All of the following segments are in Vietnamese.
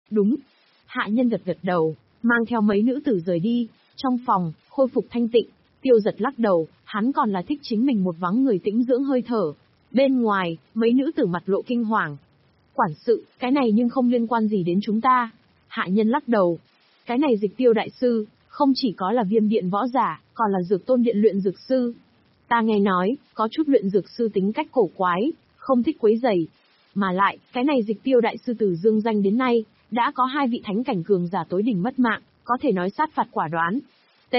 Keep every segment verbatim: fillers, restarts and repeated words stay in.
Đúng. Hạ nhân gật gật đầu, mang theo mấy nữ tử rời đi. Trong phòng, khôi phục thanh tịnh, Tiêu Giật lắc đầu, hắn còn là thích chính mình một vắng người tĩnh dưỡng hơi thở. Bên ngoài, mấy nữ tử mặt lộ kinh hoàng. Quản sự, cái này nhưng không liên quan gì đến chúng ta. Hạ nhân lắc đầu. Cái này Dịch Tiêu đại sư, không chỉ có là Viêm điện võ giả, còn là Dược Tôn điện luyện dược sư. Ta nghe nói, có chút luyện dược sư tính cách cổ quái, không thích quấy rầy. Mà lại, cái này Dịch Tiêu đại sư từ dương danh đến nay, đã có hai vị thánh cảnh cường giả tối đỉnh mất mạng, có thể nói sát phạt quả đoán. T.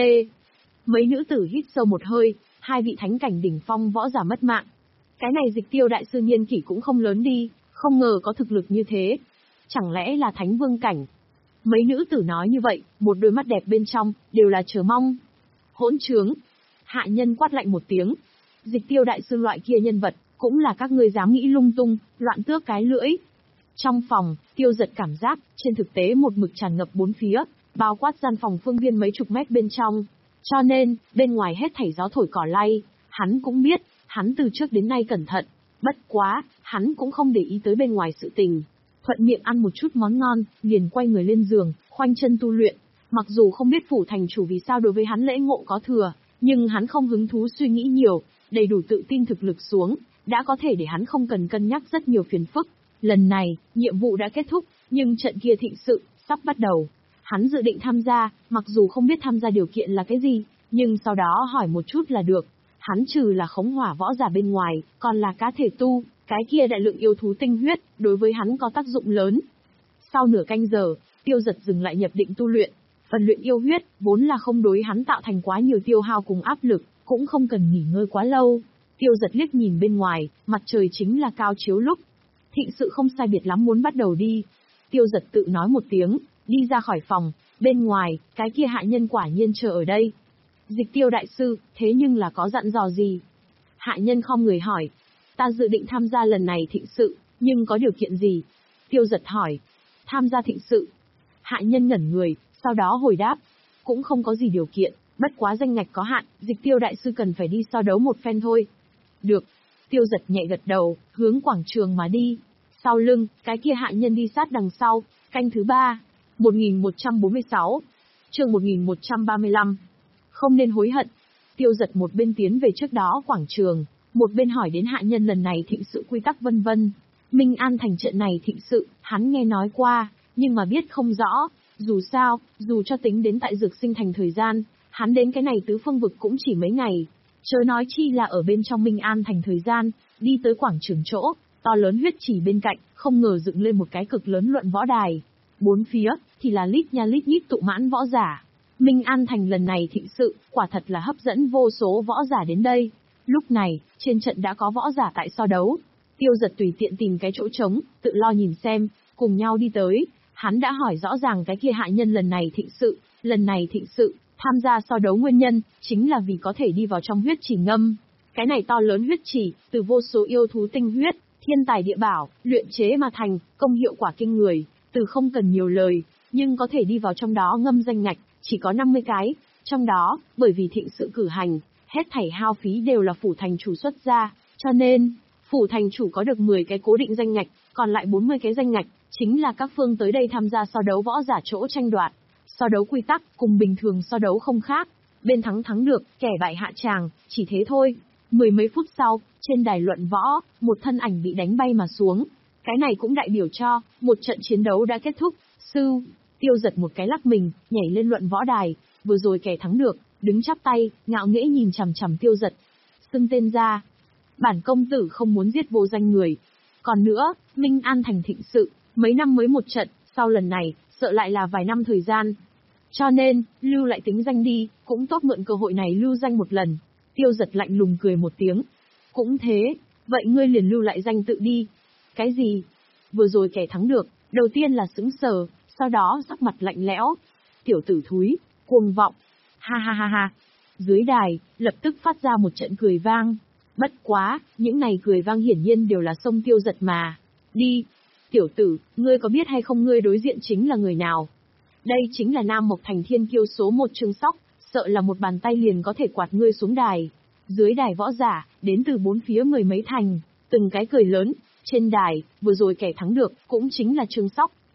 Mấy nữ tử hít sâu một hơi, hai vị thánh cảnh đỉnh phong võ giả mất mạng. Cái này Dịch Tiêu đại sư niên kỷ cũng không lớn đi, không ngờ có thực lực như thế. Chẳng lẽ là thánh vương cảnh? Mấy nữ tử nói như vậy, một đôi mắt đẹp bên trong, đều là chờ mong. Hỗn trướng! Hạ nhân quát lạnh một tiếng. Dịch Tiêu đại sư loại kia nhân vật, cũng là các ngươi dám nghĩ lung tung, loạn tước cái lưỡi. Trong phòng, Tiêu Giật cảm giác, trên thực tế một mực tràn ngập bốn phía, bao quát gian phòng phương viên mấy chục mét bên trong. Cho nên, bên ngoài hết thảy gió thổi cỏ lay, hắn cũng biết, hắn từ trước đến nay cẩn thận. Bất quá, hắn cũng không để ý tới bên ngoài sự tình. Thuận miệng ăn một chút món ngon, liền quay người lên giường, khoanh chân tu luyện. Mặc dù không biết phủ thành chủ vì sao đối với hắn lễ ngộ có thừa, nhưng hắn không hứng thú suy nghĩ nhiều, đầy đủ tự tin thực lực xuống, đã có thể để hắn không cần cân nhắc rất nhiều phiền phức. Lần này, nhiệm vụ đã kết thúc, nhưng trận kia thịnh sự, sắp bắt đầu. Hắn dự định tham gia, mặc dù không biết tham gia điều kiện là cái gì, nhưng sau đó hỏi một chút là được. Hắn trừ là khống hỏa võ giả bên ngoài, còn là cá thể tu, cái kia đại lượng yêu thú tinh huyết, đối với hắn có tác dụng lớn. Sau nửa canh giờ, Tiêu Giật dừng lại nhập định tu luyện. Phần luyện yêu huyết, vốn là không đối hắn tạo thành quá nhiều tiêu hao cùng áp lực, cũng không cần nghỉ ngơi quá lâu. Tiêu Giật liếc nhìn bên ngoài, mặt trời chính là cao chiếu lúc. Thịnh sự không sai biệt lắm muốn bắt đầu đi. Tiêu Giật tự nói một tiếng, đi ra khỏi phòng, bên ngoài, cái kia hạ nhân quả nhiên chờ ở đây. Dịch Tiêu đại sư, thế nhưng là có dặn dò gì? Hạ nhân khom người hỏi. Ta dự định tham gia lần này thịnh sự, nhưng có điều kiện gì? Tiêu Giật hỏi. Tham gia thịnh sự. Hạ nhân ngẩn người, sau đó hồi đáp. Cũng không có gì điều kiện, bất quá danh ngạch có hạn, Dịch Tiêu đại sư cần phải đi so đấu một phen thôi. Được. Tiêu Giật nhẹ gật đầu, hướng quảng trường mà đi. Sau lưng, cái kia hạ nhân đi sát đằng sau, canh thứ ba. một nghìn một trăm bốn mươi sáu. Chương một nghìn một trăm ba mươi lăm. Không nên hối hận. Tiêu Giật một bên tiến về trước đó quảng trường, một bên hỏi đến hạ nhân lần này thịnh sự quy tắc vân vân. Minh An thành trận này thịnh sự, hắn nghe nói qua, nhưng mà biết không rõ. Dù sao, dù cho tính đến tại Dược Sinh thành thời gian, hắn đến cái này tứ phương vực cũng chỉ mấy ngày. Chớ nói chi là ở bên trong Minh An thành thời gian, đi tới quảng trường chỗ, to lớn huyết chỉ bên cạnh, không ngờ dựng lên một cái cực lớn luận võ đài. Bốn phía, thì là lít nha lít nhít tụ mãn võ giả. Minh An thành lần này thịnh sự, quả thật là hấp dẫn vô số võ giả đến đây. Lúc này, trên trận đã có võ giả tại so đấu. Tiêu Giật tùy tiện tìm cái chỗ trống, tự lo nhìn xem, cùng nhau đi tới. Hắn đã hỏi rõ ràng cái kia hạ nhân lần này thịnh sự, lần này thịnh sự, tham gia so đấu nguyên nhân, chính là vì có thể đi vào trong huyết chỉ ngâm. Cái này to lớn huyết chỉ, từ vô số yêu thú tinh huyết, thiên tài địa bảo, luyện chế mà thành, công hiệu quả kinh người, từ không cần nhiều lời, nhưng có thể đi vào trong đó ngâm danh ngạch, chỉ có năm mươi cái, trong đó, bởi vì thịnh sự cử hành, hết thảy hao phí đều là phủ thành chủ xuất ra, cho nên, phủ thành chủ có được mười cái cố định danh ngạch, còn lại bốn mươi cái danh ngạch, chính là các phương tới đây tham gia so đấu võ giả chỗ tranh đoạt. So đấu quy tắc, cùng bình thường so đấu không khác, bên thắng thắng được, kẻ bại hạ tràng, chỉ thế thôi. Mười mấy phút sau, trên đài luận võ, một thân ảnh bị đánh bay mà xuống. Cái này cũng đại biểu cho, một trận chiến đấu đã kết thúc. Sư, Tiêu Giật một cái lắc mình, nhảy lên luận võ đài, vừa rồi kẻ thắng được, đứng chắp tay, ngạo nghễ nhìn chằm chằm Tiêu Giật. Xưng tên ra. Bản công tử không muốn giết vô danh người. Còn nữa, Minh An thành thịnh sự, mấy năm mới một trận, sau lần này, sợ lại là vài năm thời gian. Cho nên, lưu lại tính danh đi, cũng tốt mượn cơ hội này lưu danh một lần. Tiêu Giật lạnh lùng cười một tiếng. Cũng thế, vậy ngươi liền lưu lại danh tự đi. Cái gì? Vừa rồi kẻ thắng được, đầu tiên là sững sờ, sau đó sắc mặt lạnh lẽo. Tiểu tử thúi, cuồng vọng. Ha ha ha ha. Dưới đài, lập tức phát ra một trận cười vang. Bất quá, những này cười vang hiển nhiên đều là xông Tiêu Giật mà. Đi. Tiểu tử, ngươi có biết hay không ngươi đối diện chính là người nào? Đây chính là Nam Mộc Thành thiên kiêu số một Trương Sóc, sợ là một bàn tay liền có thể quạt ngươi xuống đài. Dưới đài võ giả, đến từ bốn phía mười mấy thành, từng cái cười lớn. Trên đài, vừa rồi kẻ thắng được, cũng chính là Trương Sóc,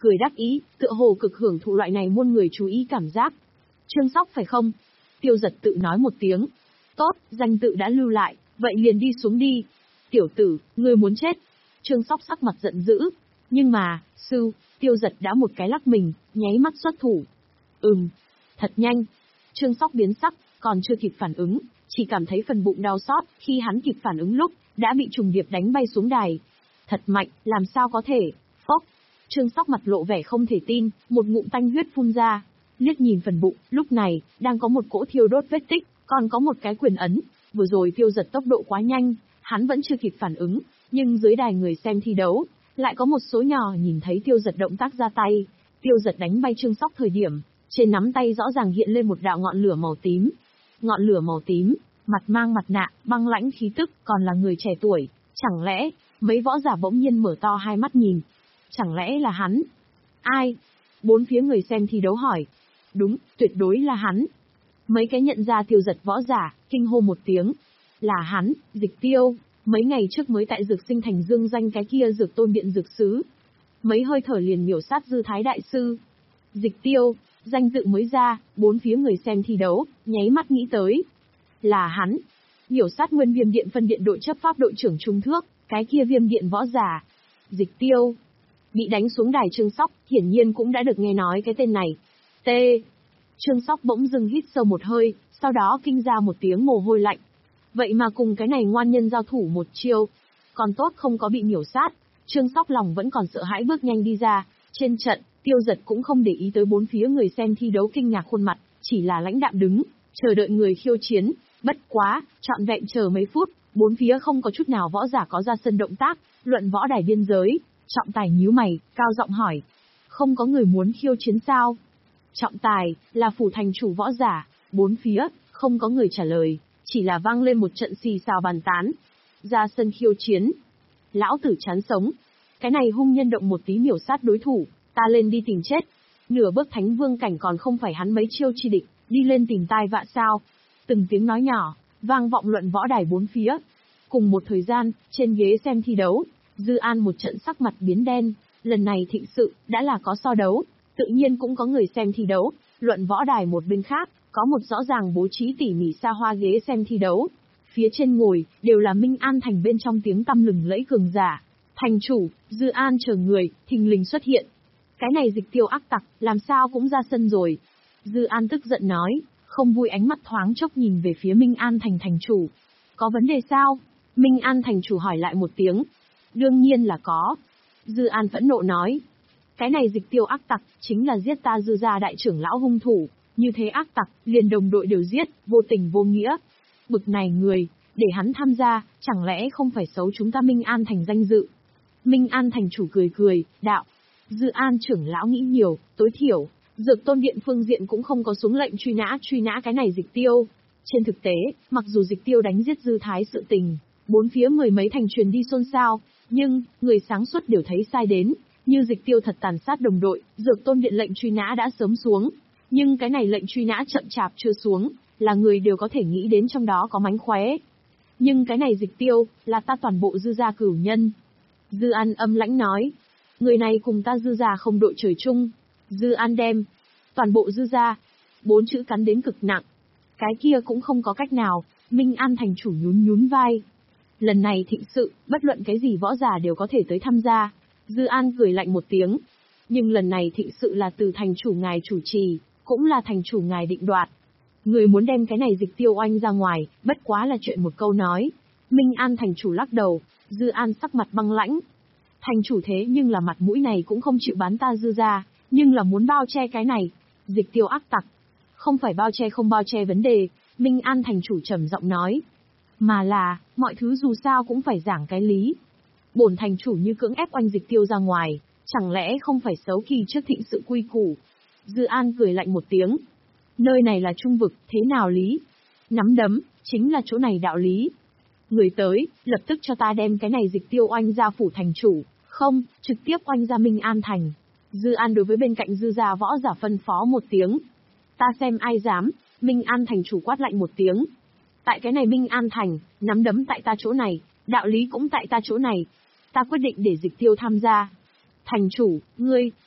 cười đắc ý, tựa hồ cực hưởng thụ loại này muôn người chú ý cảm giác. Trương Sóc phải không? Tiêu Giật tự nói một tiếng. Tốt, danh tự đã lưu lại, vậy liền đi xuống đi. Tiểu tử, ngươi muốn chết. Trương Sóc sắc mặt giận dữ. Nhưng mà, sư, Tiêu Giật đã một cái lắc mình, nháy mắt xuất thủ. Ừm, thật nhanh. Trương Sóc biến sắc, còn chưa kịp phản ứng, chỉ cảm thấy phần bụng đau xót, khi hắn kịp phản ứng lúc, đã bị trùng điệp đánh bay xuống đài. Thật mạnh, làm sao có thể? Phốc. Trương Sóc mặt lộ vẻ không thể tin, một ngụm tanh huyết phun ra. Liếc nhìn phần bụng, lúc này, đang có một cỗ thiêu đốt vết tích, còn có một cái quyền ấn. Vừa rồi Tiêu Giật tốc độ quá nhanh, hắn vẫn chưa kịp phản ứng, nhưng dưới đài người xem thi đấu, lại có một số nhỏ nhìn thấy Tiêu Giật động tác ra tay. Tiêu Giật đánh bay Trương Sóc thời điểm, trên nắm tay rõ ràng hiện lên một đạo ngọn lửa màu tím. Ngọn lửa màu tím, mặt mang mặt nạ, băng lãnh khí tức, còn là người trẻ tuổi. Chẳng lẽ, mấy võ giả bỗng nhiên mở to hai mắt nhìn. Chẳng lẽ là hắn? Ai? Bốn phía người xem thi đấu hỏi. Đúng, tuyệt đối là hắn. Mấy cái nhận ra Tiêu Giật võ giả, kinh hô một tiếng. Là hắn, Dịch Tiêu, mấy ngày trước mới tại Dược Sinh Thành dương danh cái kia Dược Tôn Điện Dược Sứ. Mấy hơi thở liền miểu sát Dư Thái Đại Sư. Dịch Tiêu, danh tự mới ra, bốn phía người xem thi đấu, nháy mắt nghĩ tới. Là hắn. Miểu sát nguyên Viêm Điện phân điện đội chấp pháp đội trưởng Trung Thước, cái kia Viêm Điện võ giả. Dịch Tiêu. Bị đánh xuống đài Trương Sóc, hiển nhiên cũng đã được nghe nói cái tên này. T. Trương Sóc bỗng dưng hít sâu một hơi, sau đó kinh ra một tiếng mồ hôi lạnh. Vậy mà cùng cái này ngoan nhân giao thủ một chiêu. Còn tốt không có bị miểu sát, Trương Sóc lòng vẫn còn sợ hãi bước nhanh đi ra. Trên trận, Tiêu Giật cũng không để ý tới bốn phía người xem thi đấu kinh ngạc khuôn mặt, chỉ là lãnh đạm đứng, chờ đợi người khiêu chiến. Bất quá, trọn vẹn chờ mấy phút, bốn phía không có chút nào võ giả có ra sân động tác, luận võ đài biên giới. Trọng Tài nhíu mày, cao giọng hỏi. Không có người muốn khiêu chiến sao? Trọng Tài, là phủ thành chủ võ giả, bốn phía, không có người trả lời, chỉ là vang lên một trận xì xào bàn tán. Ra sân khiêu chiến. Lão tử chán sống. Cái này hung nhân động một tí miểu sát đối thủ, ta lên đi tìm chết. Nửa bước thánh vương cảnh còn không phải hắn mấy chiêu chi địch, đi lên tìm tai vạ sao? Từng tiếng nói nhỏ, vang vọng luận võ đài bốn phía. Cùng một thời gian, trên ghế xem thi đấu, Dư An một trận sắc mặt biến đen, lần này thịnh sự, đã là có so đấu, tự nhiên cũng có người xem thi đấu, luận võ đài một bên khác, có một rõ ràng bố trí tỉ mỉ xa hoa ghế xem thi đấu. Phía trên ngồi, đều là Minh An Thành bên trong tiếng tăm lừng lẫy cường giả. Thành chủ, Dư An chờ người, thình lình xuất hiện. Cái này Dịch Tiêu ác tặc, làm sao cũng ra sân rồi. Dư An tức giận nói, không vui ánh mắt thoáng chốc nhìn về phía Minh An Thành thành chủ. Có vấn đề sao? Minh An thành chủ hỏi lại một tiếng. Đương nhiên là có. Dư An phẫn nộ nói. Cái này Dịch Tiêu ác tặc, chính là giết ta Dư gia đại trưởng lão hung thủ. Như thế ác tặc, liền đồng đội đều giết, vô tình vô nghĩa. Bực này người, để hắn tham gia, chẳng lẽ không phải xấu chúng ta Minh An thành danh dự. Minh An thành chủ cười cười, đạo. Dư An trưởng lão nghĩ nhiều, tối thiểu, Dược Tôn Điện phương diện cũng không có xuống lệnh truy nã truy nã cái này Dịch Tiêu. Trên thực tế, mặc dù Dịch Tiêu đánh giết Dư Thái sự tình, bốn phía mười mấy thành truyền đi xôn xao, nhưng, người sáng suốt đều thấy sai đến, như Dịch Tiêu thật tàn sát đồng đội, Dược Tôn Điện lệnh truy nã đã sớm xuống. Nhưng cái này lệnh truy nã chậm chạp chưa xuống, là người đều có thể nghĩ đến trong đó có mánh khóe. Nhưng cái này Dịch Tiêu, là ta toàn bộ Dư gia cửu nhân. Dư An âm lãnh nói, người này cùng ta Dư gia không đội trời chung. Dư An đem, toàn bộ Dư gia, bốn chữ cắn đến cực nặng. Cái kia cũng không có cách nào, Minh An thành chủ nhún nhún vai. Lần này thịnh sự, bất luận cái gì võ giả đều có thể tới tham gia. Dư An cười lạnh một tiếng. Nhưng lần này thịnh sự là từ thành chủ ngài chủ trì, cũng là thành chủ ngài định đoạt. Người muốn đem cái này Dịch Tiêu oanh ra ngoài, bất quá là chuyện một câu nói. Minh An thành chủ lắc đầu, Dư An sắc mặt băng lãnh. Thành chủ thế nhưng là mặt mũi này cũng không chịu bán ta Dư gia, nhưng là muốn bao che cái này. Dịch Tiêu ác tặc. Không phải bao che không bao che vấn đề, Minh An thành chủ trầm giọng nói. Mà là, mọi thứ dù sao cũng phải giảng cái lý. Bổn thành chủ như cưỡng ép oanh Dịch Tiêu ra ngoài, chẳng lẽ không phải xấu kỳ trước thịnh sự quy củ. Dư An cười lạnh một tiếng. Nơi này là trung vực, thế nào lý? Nắm đấm, chính là chỗ này đạo lý. Người tới, lập tức cho ta đem cái này Dịch Tiêu oanh ra phủ thành chủ, không, trực tiếp oanh ra Minh An thành. Dư An đối với bên cạnh Dư gia võ giả phân phó một tiếng. Ta xem ai dám, Minh An thành chủ quát lạnh một tiếng. Tại cái này Minh An thành, nắm đấm tại ta chỗ này, đạo lý cũng tại ta chỗ này. Ta quyết định để Dịch Tiêu tham gia. Thành chủ, ngươi,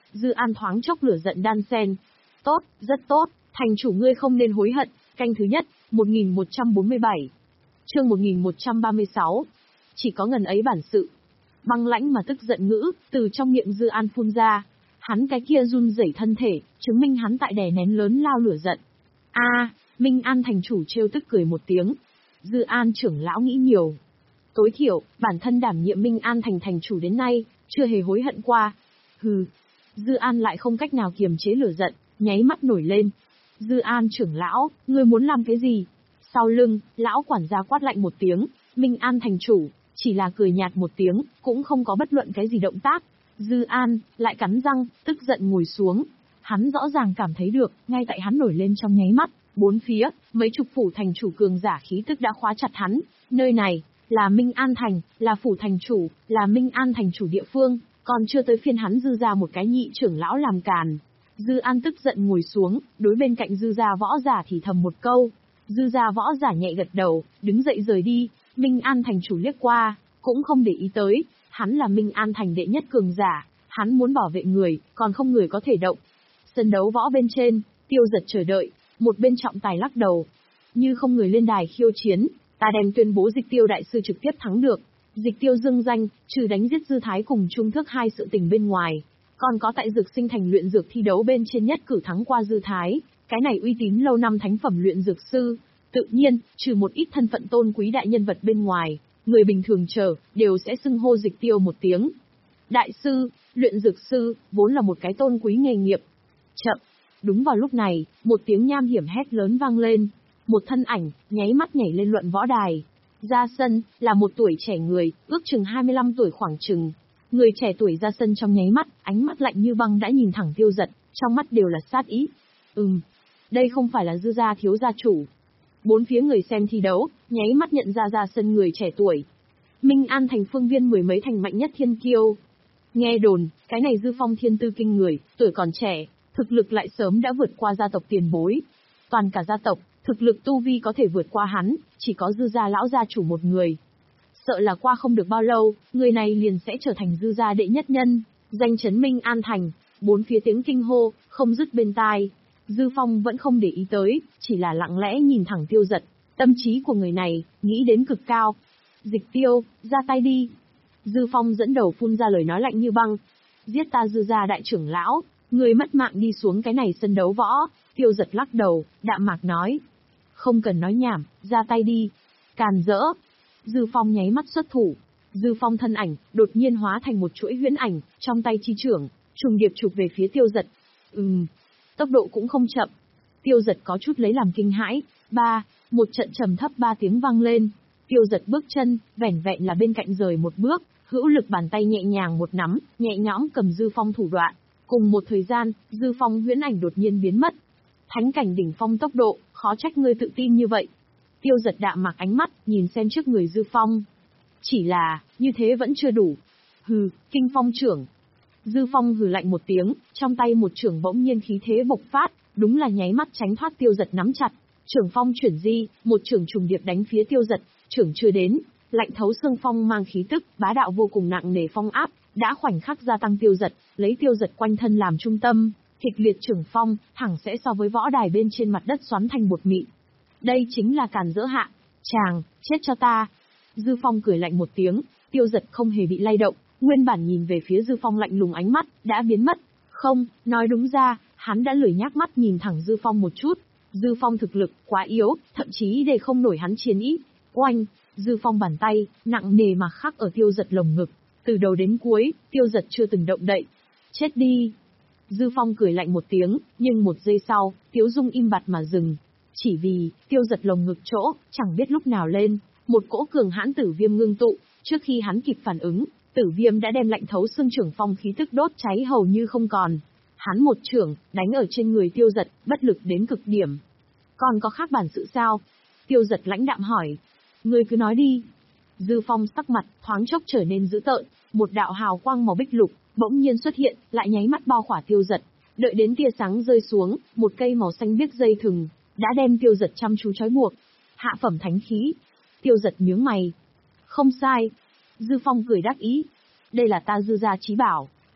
Dư An thoáng chốc lửa giận đan xen. Tốt, rất tốt, thành chủ ngươi không nên hối hận. Canh thứ nhất, một nghìn một trăm bốn mươi bảy. Chương một nghìn một trăm ba mươi sáu. Chỉ có ngần ấy bản sự. Băng lãnh mà tức giận ngữ, từ trong miệng Dư An phun ra. Hắn cái kia run rẩy thân thể, chứng minh hắn tại đè nén lớn lao lửa giận. A, Minh An thành chủ trêu tức cười một tiếng. Dư An trưởng lão nghĩ nhiều. Tối thiểu, bản thân đảm nhiệm Minh An thành thành chủ đến nay, chưa hề hối hận qua. Hừ. Dư An lại không cách nào kiềm chế lửa giận, nháy mắt nổi lên. Dư An trưởng lão, ngươi muốn làm cái gì? Sau lưng, lão quản gia quát lạnh một tiếng, Minh An thành chủ, chỉ là cười nhạt một tiếng, cũng không có bất luận cái gì động tác. Dư An, lại cắn răng, tức giận ngồi xuống. Hắn rõ ràng cảm thấy được, ngay tại hắn nổi lên trong nháy mắt, bốn phía, mấy chục phủ thành chủ cường giả khí tức đã khóa chặt hắn. Nơi này, là Minh An thành, là phủ thành chủ, là Minh An thành chủ địa phương, còn chưa tới phiên hắn dư ra một cái nhị trưởng lão làm càn. Dư An tức giận ngồi xuống, đối bên cạnh dư gia võ giả thì thầm một câu. Dư gia võ giả nhẹ gật đầu, đứng dậy rời đi. Minh An thành chủ liếc qua, cũng không để ý tới. Hắn là Minh An thành đệ nhất cường giả, hắn muốn bảo vệ người, còn không người có thể động. Sân đấu võ bên trên, Tiêu Giật chờ đợi, một bên trọng tài lắc đầu. Như không người lên đài khiêu chiến, ta đem tuyên bố Dịch Tiêu đại sư trực tiếp thắng được. Dịch Tiêu dương danh, trừ đánh giết Dư Thái cùng Trung Thước hai sự tình bên ngoài, còn có tại Dược Sinh thành luyện dược thi đấu bên trên nhất cử thắng qua Dư Thái, cái này uy tín lâu năm thánh phẩm luyện dược sư. Tự nhiên, trừ một ít thân phận tôn quý đại nhân vật bên ngoài, người bình thường chờ, đều sẽ xưng hô Dịch Tiêu một tiếng. Đại sư, luyện dược sư, vốn là một cái tôn quý nghề nghiệp. Chậm. Đúng vào lúc này, một tiếng nham hiểm hét lớn vang lên. Một thân ảnh, nháy mắt nhảy lên luận võ đài. Ra sân, là một tuổi trẻ người, ước chừng hai mươi lăm tuổi khoảng chừng. Người trẻ tuổi ra sân trong nháy mắt, ánh mắt lạnh như băng đã nhìn thẳng Tiêu Giật, trong mắt đều là sát ý. Ừm, đây không phải là Dư gia thiếu gia chủ. Bốn phía người xem thi đấu, nháy mắt nhận ra ra sân người trẻ tuổi. Minh An thành phương viên mười mấy thành mạnh nhất thiên kiêu. Nghe đồn, cái này Dư Phong thiên tư kinh người, tuổi còn trẻ, thực lực lại sớm đã vượt qua gia tộc tiền bối. Toàn cả gia tộc, thực lực tu vi có thể vượt qua hắn, chỉ có Dư gia lão gia chủ một người. Sợ là qua không được bao lâu, người này liền sẽ trở thành Dư gia đệ nhất nhân, danh chấn Minh An thành. Bốn phía tiếng kinh hô, không dứt bên tai. Dư Phong vẫn không để ý tới, chỉ là lặng lẽ nhìn thẳng Tiêu Giật. Tâm trí của người này, nghĩ đến cực cao. Dịch Tiêu, ra tay đi. Dư Phong dẫn đầu phun ra lời nói lạnh như băng. Giết ta Dư gia đại trưởng lão, người mất mạng đi xuống cái này sân đấu võ. Tiêu Giật lắc đầu, đạm mạc nói. Không cần nói nhảm, ra tay đi. Càn rỡ. Dư Phong nháy mắt xuất thủ. Dư Phong thân ảnh, đột nhiên hóa thành một chuỗi huyễn ảnh, trong tay chi trưởng, trùng điệp chụp về phía Tiêu Giật. Ừm, tốc độ cũng không chậm. Tiêu Giật có chút lấy làm kinh hãi. Ba, một trận trầm thấp ba tiếng vang lên. Tiêu Giật bước chân, vẻn vẹn là bên cạnh rời một bước, hữu lực bàn tay nhẹ nhàng một nắm, nhẹ nhõm cầm Dư Phong thủ đoạn. Cùng một thời gian, Dư Phong huyễn ảnh đột nhiên biến mất. Thánh cảnh đỉnh phong tốc độ, khó trách ngươi tự tin như vậy. Tiêu Giật đạm mạc ánh mắt, nhìn xem trước người Dư Phong. Chỉ là, như thế vẫn chưa đủ. Hừ, kinh phong trưởng. Dư Phong hừ lạnh một tiếng, trong tay một trưởng bỗng nhiên khí thế bộc phát, đúng là nháy mắt tránh thoát Tiêu Giật nắm chặt. Trưởng phong chuyển di, một trưởng trùng điệp đánh phía Tiêu Giật, trưởng chưa đến, lạnh thấu xương phong mang khí tức, bá đạo vô cùng nặng nề phong áp, đã khoảnh khắc gia tăng Tiêu Giật, lấy Tiêu Giật quanh thân làm trung tâm, kịch liệt trưởng phong, thẳng sẽ so với võ đài bên trên mặt đất xoắn thành bột mịn. Đây chính là càn rỡ hạ, chàng, chết cho ta. Dư Phong cười lạnh một tiếng, Tiêu Giật không hề bị lay động, nguyên bản nhìn về phía Dư Phong lạnh lùng ánh mắt, đã biến mất. Không, nói đúng ra, hắn đã lười nhác mắt nhìn thẳng Dư Phong một chút. Dư Phong thực lực, quá yếu, thậm chí để không nổi hắn chiến ý. Oanh, Dư Phong bàn tay, nặng nề mà khắc ở Tiêu Giật lồng ngực. Từ đầu đến cuối, Tiêu Giật chưa từng động đậy. Chết đi. Dư Phong cười lạnh một tiếng, nhưng một giây sau, Tiếu Dung im bặt mà dừng. Chỉ vì, Tiêu Giật lồng ngực chỗ, chẳng biết lúc nào lên, một cỗ cường hãn tử viêm ngưng tụ, trước khi hắn kịp phản ứng, tử viêm đã đem lạnh thấu xương trưởng phong khí tức đốt cháy hầu như không còn. Hắn một trưởng, đánh ở trên người Tiêu Giật, bất lực đến cực điểm. Còn có khác bản sự sao? Tiêu Giật lãnh đạm hỏi. Ngươi cứ nói đi. Dư Phong sắc mặt, thoáng chốc trở nên dữ tợn, một đạo hào quang màu bích lục, bỗng nhiên xuất hiện, lại nháy mắt bao khỏa Tiêu Giật. Đợi đến tia sáng rơi xuống, một cây màu xanh biếc dây thừng, đã đem Tiêu Giật chăm chú trói buộc. Hạ phẩm thánh khí. Tiêu Giật nhướng mày. Không sai. Dư Phong cười đắc ý. Đây là ta Dư gia chí bảo,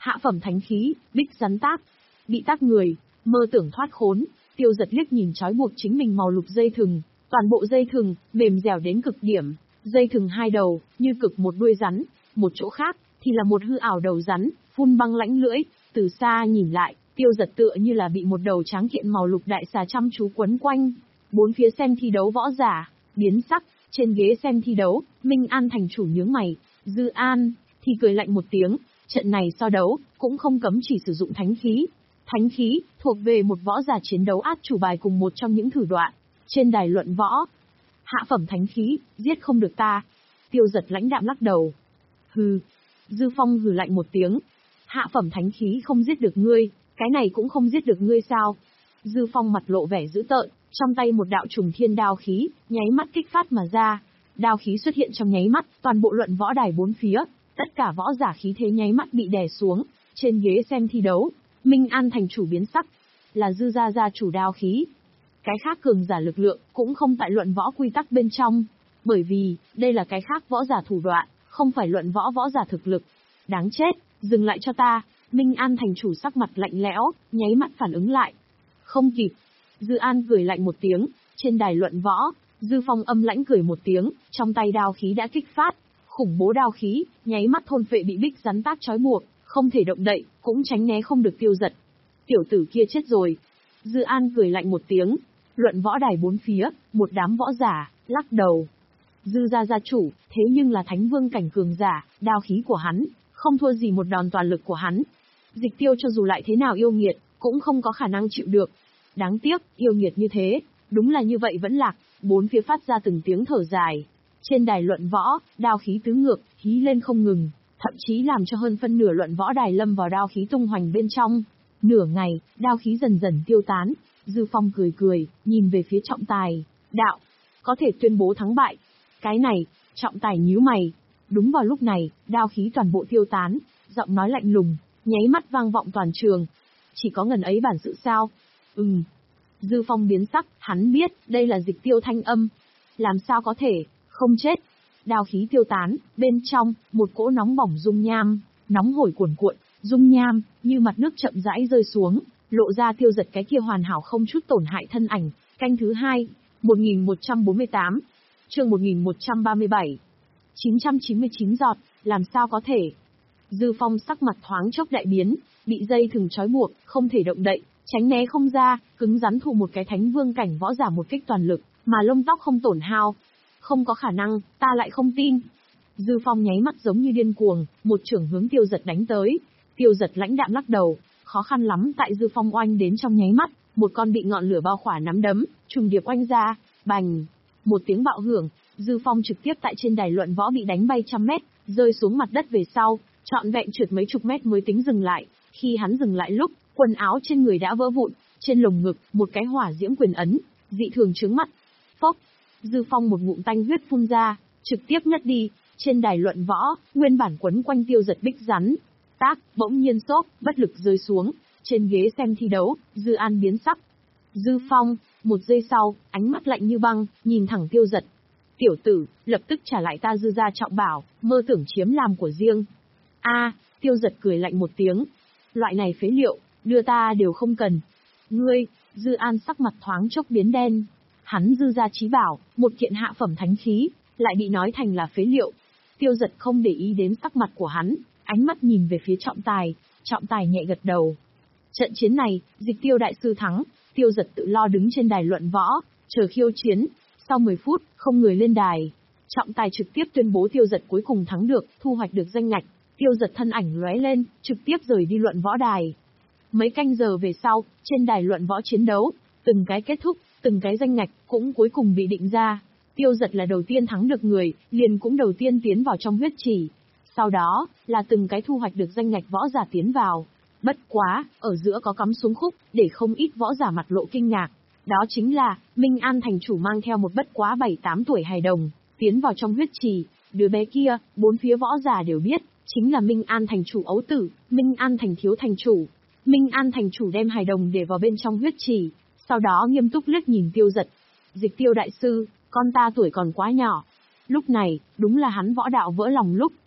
Hạ phẩm thánh khí, bích rắn tác. Bị tác người, mơ tưởng thoát khốn, Tiêu Giật liếc nhìn trói buộc chính mình màu lục dây thừng, toàn bộ dây thừng, mềm dẻo đến cực điểm, dây thừng hai đầu, như cực một đuôi rắn, một chỗ khác, thì là một hư ảo đầu rắn, phun băng lãnh lưỡi, từ xa nhìn lại, Tiêu Giật tựa như là bị một đầu tráng kiện màu lục đại xà chăm chú quấn quanh. Bốn phía xem thi đấu võ giả, biến sắc, trên ghế xem thi đấu, Minh An thành chủ nhướng mày, Dư An, thì cười lạnh một tiếng, trận này so đấu, cũng không cấm chỉ sử dụng thánh khí. Thánh khí, thuộc về một võ giả chiến đấu át chủ bài cùng một trong những thử đoạn. Trên đài luận võ, hạ phẩm thánh khí, giết không được ta. Tiêu Giật lãnh đạm lắc đầu. Hừ. Dư Phong hừ lạnh một tiếng. Hạ phẩm thánh khí không giết được ngươi, cái này cũng không giết được ngươi sao? Dư Phong mặt lộ vẻ dữ tợn, trong tay một đạo trùng thiên đao khí, nháy mắt kích phát mà ra. Đao khí xuất hiện trong nháy mắt, toàn bộ luận võ đài bốn phía, tất cả võ giả khí thế nháy mắt bị đè xuống. Trên ghế xem thi đấu, Minh An thành chủ biến sắc, là Dư gia gia chủ đao khí. Cái khác cường giả lực lượng cũng không tại luận võ quy tắc bên trong, bởi vì đây là cái khác võ giả thủ đoạn, không phải luận võ võ giả thực lực. Đáng chết, dừng lại cho ta. Minh An thành chủ sắc mặt lạnh lẽo, nháy mắt phản ứng lại. Không kịp. Dư An cười lạnh một tiếng, trên đài luận võ, Dư Phong âm lãnh cười một tiếng, trong tay đao khí đã kích phát, khủng bố đao khí, nháy mắt thôn phệ bị bích rắn tác trói buộc, không thể động đậy, cũng tránh né không được Tiêu Giật. Tiểu tử kia chết rồi. Dư An cười lạnh một tiếng, luận võ đài bốn phía, một đám võ giả, lắc đầu. Dư gia gia chủ, thế nhưng là thánh vương cảnh cường giả, đao khí của hắn, không thua gì một đòn toàn lực của hắn. Dịch Tiêu cho dù lại thế nào yêu nghiệt, cũng không có khả năng chịu được. Đáng tiếc, yêu nghiệt như thế, đúng là như vậy vẫn lạc, bốn phía phát ra từng tiếng thở dài. Trên đài luận võ, đao khí tứ ngược, hí lên không ngừng, thậm chí làm cho hơn phân nửa luận võ đài lâm vào đao khí tung hoành bên trong. Nửa ngày, đao khí dần dần tiêu tán, Dư Phong cười cười, nhìn về phía trọng tài, đạo, có thể tuyên bố thắng bại. Cái này, trọng tài nhíu mày. Đúng vào lúc này, đao khí toàn bộ tiêu tán, giọng nói lạnh lùng, nháy mắt vang vọng toàn trường. Chỉ có ngần ấy bản sự sao? Ừm. Dư Phong biến sắc, hắn biết, đây là Dịch Tiêu thanh âm. Làm sao có thể, không chết. Đao khí tiêu tán, bên trong, một cỗ nóng bỏng dung nham, nóng hổi cuồn cuộn, dung nham, như mặt nước chậm rãi rơi xuống, lộ ra Tiêu Giật cái kia hoàn hảo không chút tổn hại thân ảnh. Canh thứ hai, một nghìn một trăm bốn mươi tám, chương một nghìn một trăm ba mươi bảy. chín trăm chín mươi chín giọt, làm sao có thể? Dư Phong sắc mặt thoáng chốc đại biến, bị dây thừng trói buộc, không thể động đậy, tránh né không ra, cứng rắn thụ một cái thánh vương cảnh võ giả một kích toàn lực, mà lông tóc không tổn hao. Không có khả năng, ta lại không tin. Dư Phong nháy mắt giống như điên cuồng, một chưởng hướng Tiêu Giật đánh tới. Tiêu Giật lãnh đạm lắc đầu, khó khăn lắm tại Dư Phong oanh đến trong nháy mắt, một con bị ngọn lửa bao khỏa nắm đấm, trùng điệp oanh ra, bành. Một tiếng bạo hưởng, Dư Phong trực tiếp tại trên đài luận võ bị đánh bay trăm mét, rơi xuống mặt đất về sau, trọn vẹn trượt mấy chục mét mới tính dừng lại. Khi hắn dừng lại lúc, quần áo trên người đã vỡ vụn, trên lồng ngực, một cái hỏa diễm quyền ấn, dị thường chướng mắt. Phốc, Dư Phong một ngụm tanh huyết phun ra, trực tiếp ngất đi. Trên đài luận võ, nguyên bản quấn quanh Tiêu Giật bích rắn tác, bỗng nhiên xốp, bất lực rơi xuống. Trên ghế xem thi đấu, Dư An biến sắc. Dư Phong, một giây sau, ánh mắt lạnh như băng, nhìn thẳng Tiêu Giật. Tiểu tử, lập tức trả lại ta Dư gia trọng bảo, mơ tưởng chiếm làm của riêng. A, Tiêu Giật cười lạnh một tiếng. Loại này phế liệu, đưa ta đều không cần. Ngươi, Dư An sắc mặt thoáng chốc biến đen. Hắn Dư gia chí bảo, một kiện hạ phẩm thánh khí, lại bị nói thành là phế liệu. Tiêu Giật không để ý đến sắc mặt của hắn, ánh mắt nhìn về phía trọng tài, trọng tài nhẹ gật đầu. Trận chiến này, Dịch Tiêu đại sư thắng, Tiêu Giật tự lo đứng trên đài luận võ, chờ khiêu chiến. Sau mười phút, không người lên đài. Trọng tài trực tiếp tuyên bố Tiêu Giật cuối cùng thắng được, thu hoạch được danh ngạch. Tiêu Giật thân ảnh lóe lên, trực tiếp rời đi luận võ đài. Mấy canh giờ về sau, trên đài luận võ chiến đấu, từng cái kết thúc, từng cái danh ngạch cũng cuối cùng bị định ra. Tiêu Giật là đầu tiên thắng được người, liền cũng đầu tiên tiến vào trong huyết chỉ. Sau đó, là từng cái thu hoạch được danh ngạch võ giả tiến vào. Bất quá, ở giữa có cắm xuống khúc, để không ít võ giả mặt lộ kinh ngạc. Đó chính là, Minh An thành chủ mang theo một bất quá bảy tám tuổi hài đồng, tiến vào trong huyết trì. Đứa bé kia, bốn phía võ giả đều biết, chính là Minh An thành chủ ấu tử, Minh An thành thiếu thành chủ. Minh An thành chủ đem hài đồng để vào bên trong huyết trì, sau đó nghiêm túc liếc nhìn Tiêu Giật. Dịch Tiêu đại sư, con ta tuổi còn quá nhỏ. Lúc này, đúng là hắn võ đạo vỡ lòng lúc.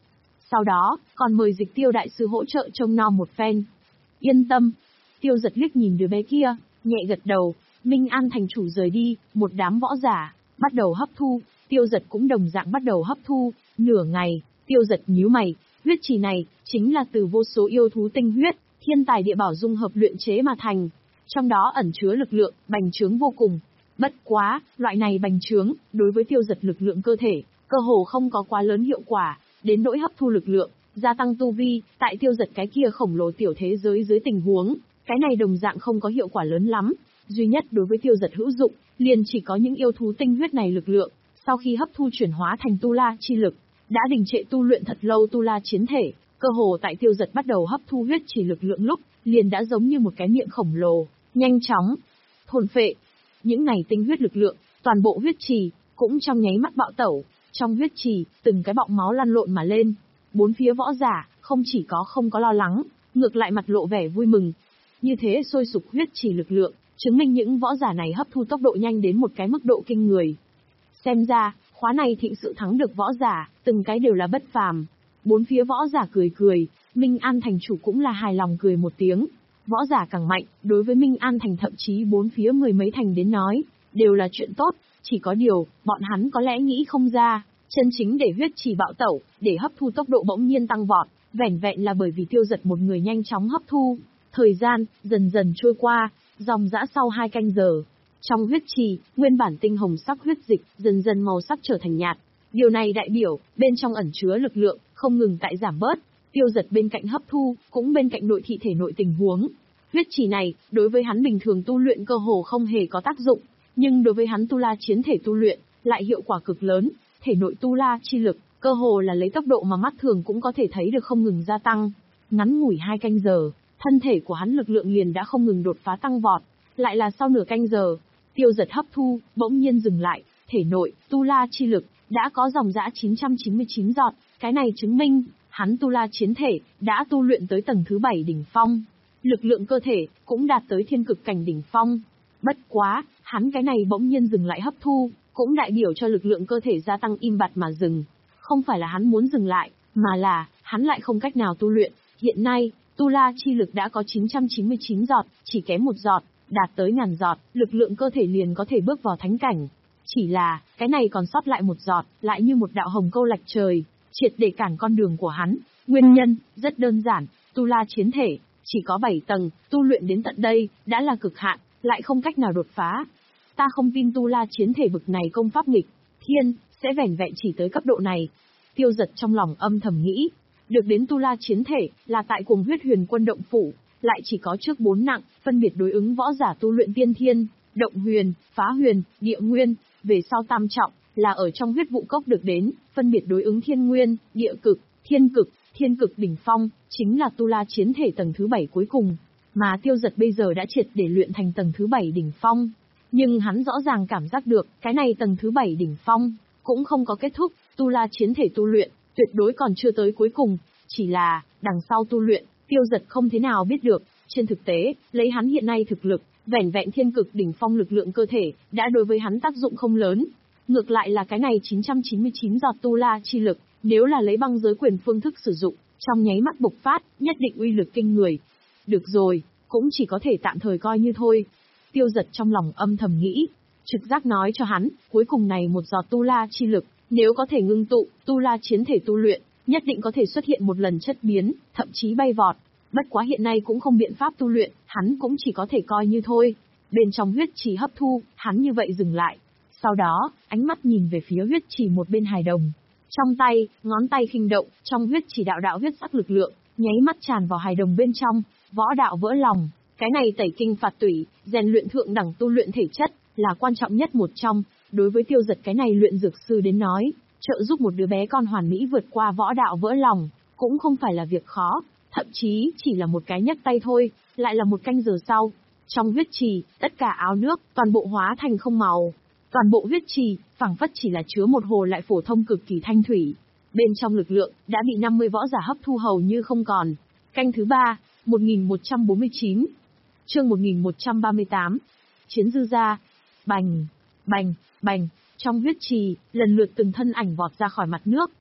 Sau đó, còn mời Dịch Tiêu đại sư hỗ trợ trông nom một phen. Yên tâm. Tiêu Giật liếc nhìn đứa bé kia, nhẹ gật đầu. Minh An thành chủ rời đi, một đám võ giả bắt đầu hấp thu, Tiêu Giật cũng đồng dạng bắt đầu hấp thu. Nửa ngày, Tiêu Giật nhíu mày, huyết trì này chính là từ vô số yêu thú tinh huyết, thiên tài địa bảo dung hợp luyện chế mà thành, trong đó ẩn chứa lực lượng bành trướng vô cùng. Bất quá, loại này bành trướng đối với Tiêu Giật lực lượng cơ thể, cơ hồ không có quá lớn hiệu quả, đến nỗi hấp thu lực lượng, gia tăng tu vi, tại Tiêu Giật cái kia khổng lồ tiểu thế giới dưới tình huống, cái này đồng dạng không có hiệu quả lớn lắm. Duy nhất đối với Tiêu Giật hữu dụng, liền chỉ có những yêu thú tinh huyết này lực lượng, sau khi hấp thu chuyển hóa thành tu la chi lực, đã đình trệ tu luyện thật lâu tu la chiến thể, cơ hồ tại Tiêu Giật bắt đầu hấp thu huyết chỉ lực lượng lúc, liền đã giống như một cái miệng khổng lồ, nhanh chóng thôn phệ. Những này tinh huyết lực lượng, toàn bộ huyết trì cũng trong nháy mắt bạo tẩu, trong huyết trì, từng cái bọng máu lăn lộn mà lên. Bốn phía võ giả, không chỉ có không có lo lắng, ngược lại mặt lộ vẻ vui mừng. Như thế sôi sục huyết trì lực lượng, chứng minh những võ giả này hấp thu tốc độ nhanh đến một cái mức độ kinh người. Xem ra, khóa này thịnh sự thắng được võ giả, từng cái đều là bất phàm. Bốn phía võ giả cười cười, Minh An thành chủ cũng là hài lòng cười một tiếng. Võ giả càng mạnh, đối với Minh An thành thậm chí bốn phía mười mấy thành đến nói, đều là chuyện tốt, chỉ có điều, bọn hắn có lẽ nghĩ không ra, chân chính để huyết trì bạo tẩu, để hấp thu tốc độ bỗng nhiên tăng vọt, vẻn vẹn là bởi vì Tiêu Giật một người nhanh chóng hấp thu. Thời gian, dần dần trôi qua, dòng dã sau hai canh giờ. Trong huyết trì, nguyên bản tinh hồng sắc huyết dịch, dần dần màu sắc trở thành nhạt. Điều này đại biểu, bên trong ẩn chứa lực lượng, không ngừng tại giảm bớt. Tiêu Giật bên cạnh hấp thu, cũng bên cạnh nội thị thể nội tình huống. Huyết trì này, đối với hắn bình thường tu luyện cơ hồ không hề có tác dụng, nhưng đối với hắn tu la chiến thể tu luyện, lại hiệu quả cực lớn. Thể nội tu la chi lực, cơ hồ là lấy tốc độ mà mắt thường cũng có thể thấy được không ngừng gia tăng. Ngắn ngủi hai canh giờ, thân thể của hắn lực lượng liền đã không ngừng đột phá tăng vọt. Lại là sau nửa canh giờ, Tiêu Giật hấp thu, bỗng nhiên dừng lại, thể nội, tu la chi lực, đã có dòng dã chín trăm chín mươi chín giọt, cái này chứng minh, hắn tu la chiến thể, đã tu luyện tới tầng thứ bảy đỉnh phong. Lực lượng cơ thể, cũng đạt tới thiên cực cảnh đỉnh phong. Bất quá, hắn cái này bỗng nhiên dừng lại hấp thu, cũng đại biểu cho lực lượng cơ thể gia tăng im bặt mà dừng. Không phải là hắn muốn dừng lại, mà là, hắn lại không cách nào tu luyện. Hiện nay, tu la chi lực đã có chín trăm chín mươi chín giọt, chỉ kém một giọt, đạt tới ngàn giọt, lực lượng cơ thể liền có thể bước vào thánh cảnh. Chỉ là, cái này còn sót lại một giọt, lại như một đạo hồng câu lạch trời, triệt để cản con đường của hắn. Nguyên nhân, rất đơn giản, tu la chiến thể, chỉ có bảy tầng, tu luyện đến tận đây, đã là cực hạn, lại không cách nào đột phá. Ta không tin tu la chiến thể bực này công pháp nghịch thiên, sẽ vẻn vẹn chỉ tới cấp độ này. Tiêu Giật trong lòng âm thầm nghĩ, được đến tu la chiến thể, là tại cùng huyết huyền quân động phủ, lại chỉ có trước bốn nặng, phân biệt đối ứng võ giả tu luyện tiên thiên, động huyền, phá huyền, địa nguyên, về sau tam trọng, là ở trong huyết vụ cốc được đến, phân biệt đối ứng thiên nguyên, địa cực, thiên cực, thiên cực đỉnh phong, chính là tu la chiến thể tầng thứ bảy cuối cùng, mà Tiêu Giật bây giờ đã triệt để luyện thành tầng thứ bảy đỉnh phong. Nhưng hắn rõ ràng cảm giác được, cái này tầng thứ bảy đỉnh phong, cũng không có kết thúc, tu la chiến thể tu luyện, tuyệt đối còn chưa tới cuối cùng, chỉ là, đằng sau tu luyện, Tiêu Giật không thế nào biết được, trên thực tế, lấy hắn hiện nay thực lực, vẻn vẹn thiên cực đỉnh phong lực lượng cơ thể, đã đối với hắn tác dụng không lớn. Ngược lại là cái này chín trăm chín mươi chín giọt tu la chi lực, nếu là lấy băng giới quyền phương thức sử dụng, trong nháy mắt bộc phát, nhất định uy lực kinh người. Được rồi, cũng chỉ có thể tạm thời coi như thôi. Tiêu Giật trong lòng âm thầm nghĩ, trực giác nói cho hắn, cuối cùng này một giọt tu la chi lực, nếu có thể ngưng tụ, tu la chiến thể tu luyện, nhất định có thể xuất hiện một lần chất biến, thậm chí bay vọt. Bất quá hiện nay cũng không biện pháp tu luyện, hắn cũng chỉ có thể coi như thôi. Bên trong huyết trì hấp thu, hắn như vậy dừng lại. Sau đó, ánh mắt nhìn về phía huyết trì một bên hài đồng. Trong tay, ngón tay khinh động, trong huyết trì đạo đạo huyết sắc lực lượng, nháy mắt tràn vào hài đồng bên trong, võ đạo vỡ lòng. Cái này tẩy kinh phạt tủy, rèn luyện thượng đẳng tu luyện thể chất, là quan trọng nhất một trong. Đối với Tiêu Giật cái này luyện dược sư đến nói, trợ giúp một đứa bé con hoàn mỹ vượt qua võ đạo vỡ lòng, cũng không phải là việc khó. Thậm chí, chỉ là một cái nhấc tay thôi, lại là một canh giờ sau. Trong huyết trì, tất cả áo nước, toàn bộ hóa thành không màu. Toàn bộ huyết trì, phảng phất chỉ là chứa một hồ lại phổ thông cực kỳ thanh thủy. Bên trong lực lượng, đã bị năm mươi võ giả hấp thu hầu như không còn. Canh thứ ba, một nghìn một trăm bốn mươi chín. Chương một nghìn một trăm ba mươi tám. Chiến dư gia. Bành, bành, bành. Trong huyết trì, lần lượt từng thân ảnh vọt ra khỏi mặt nước.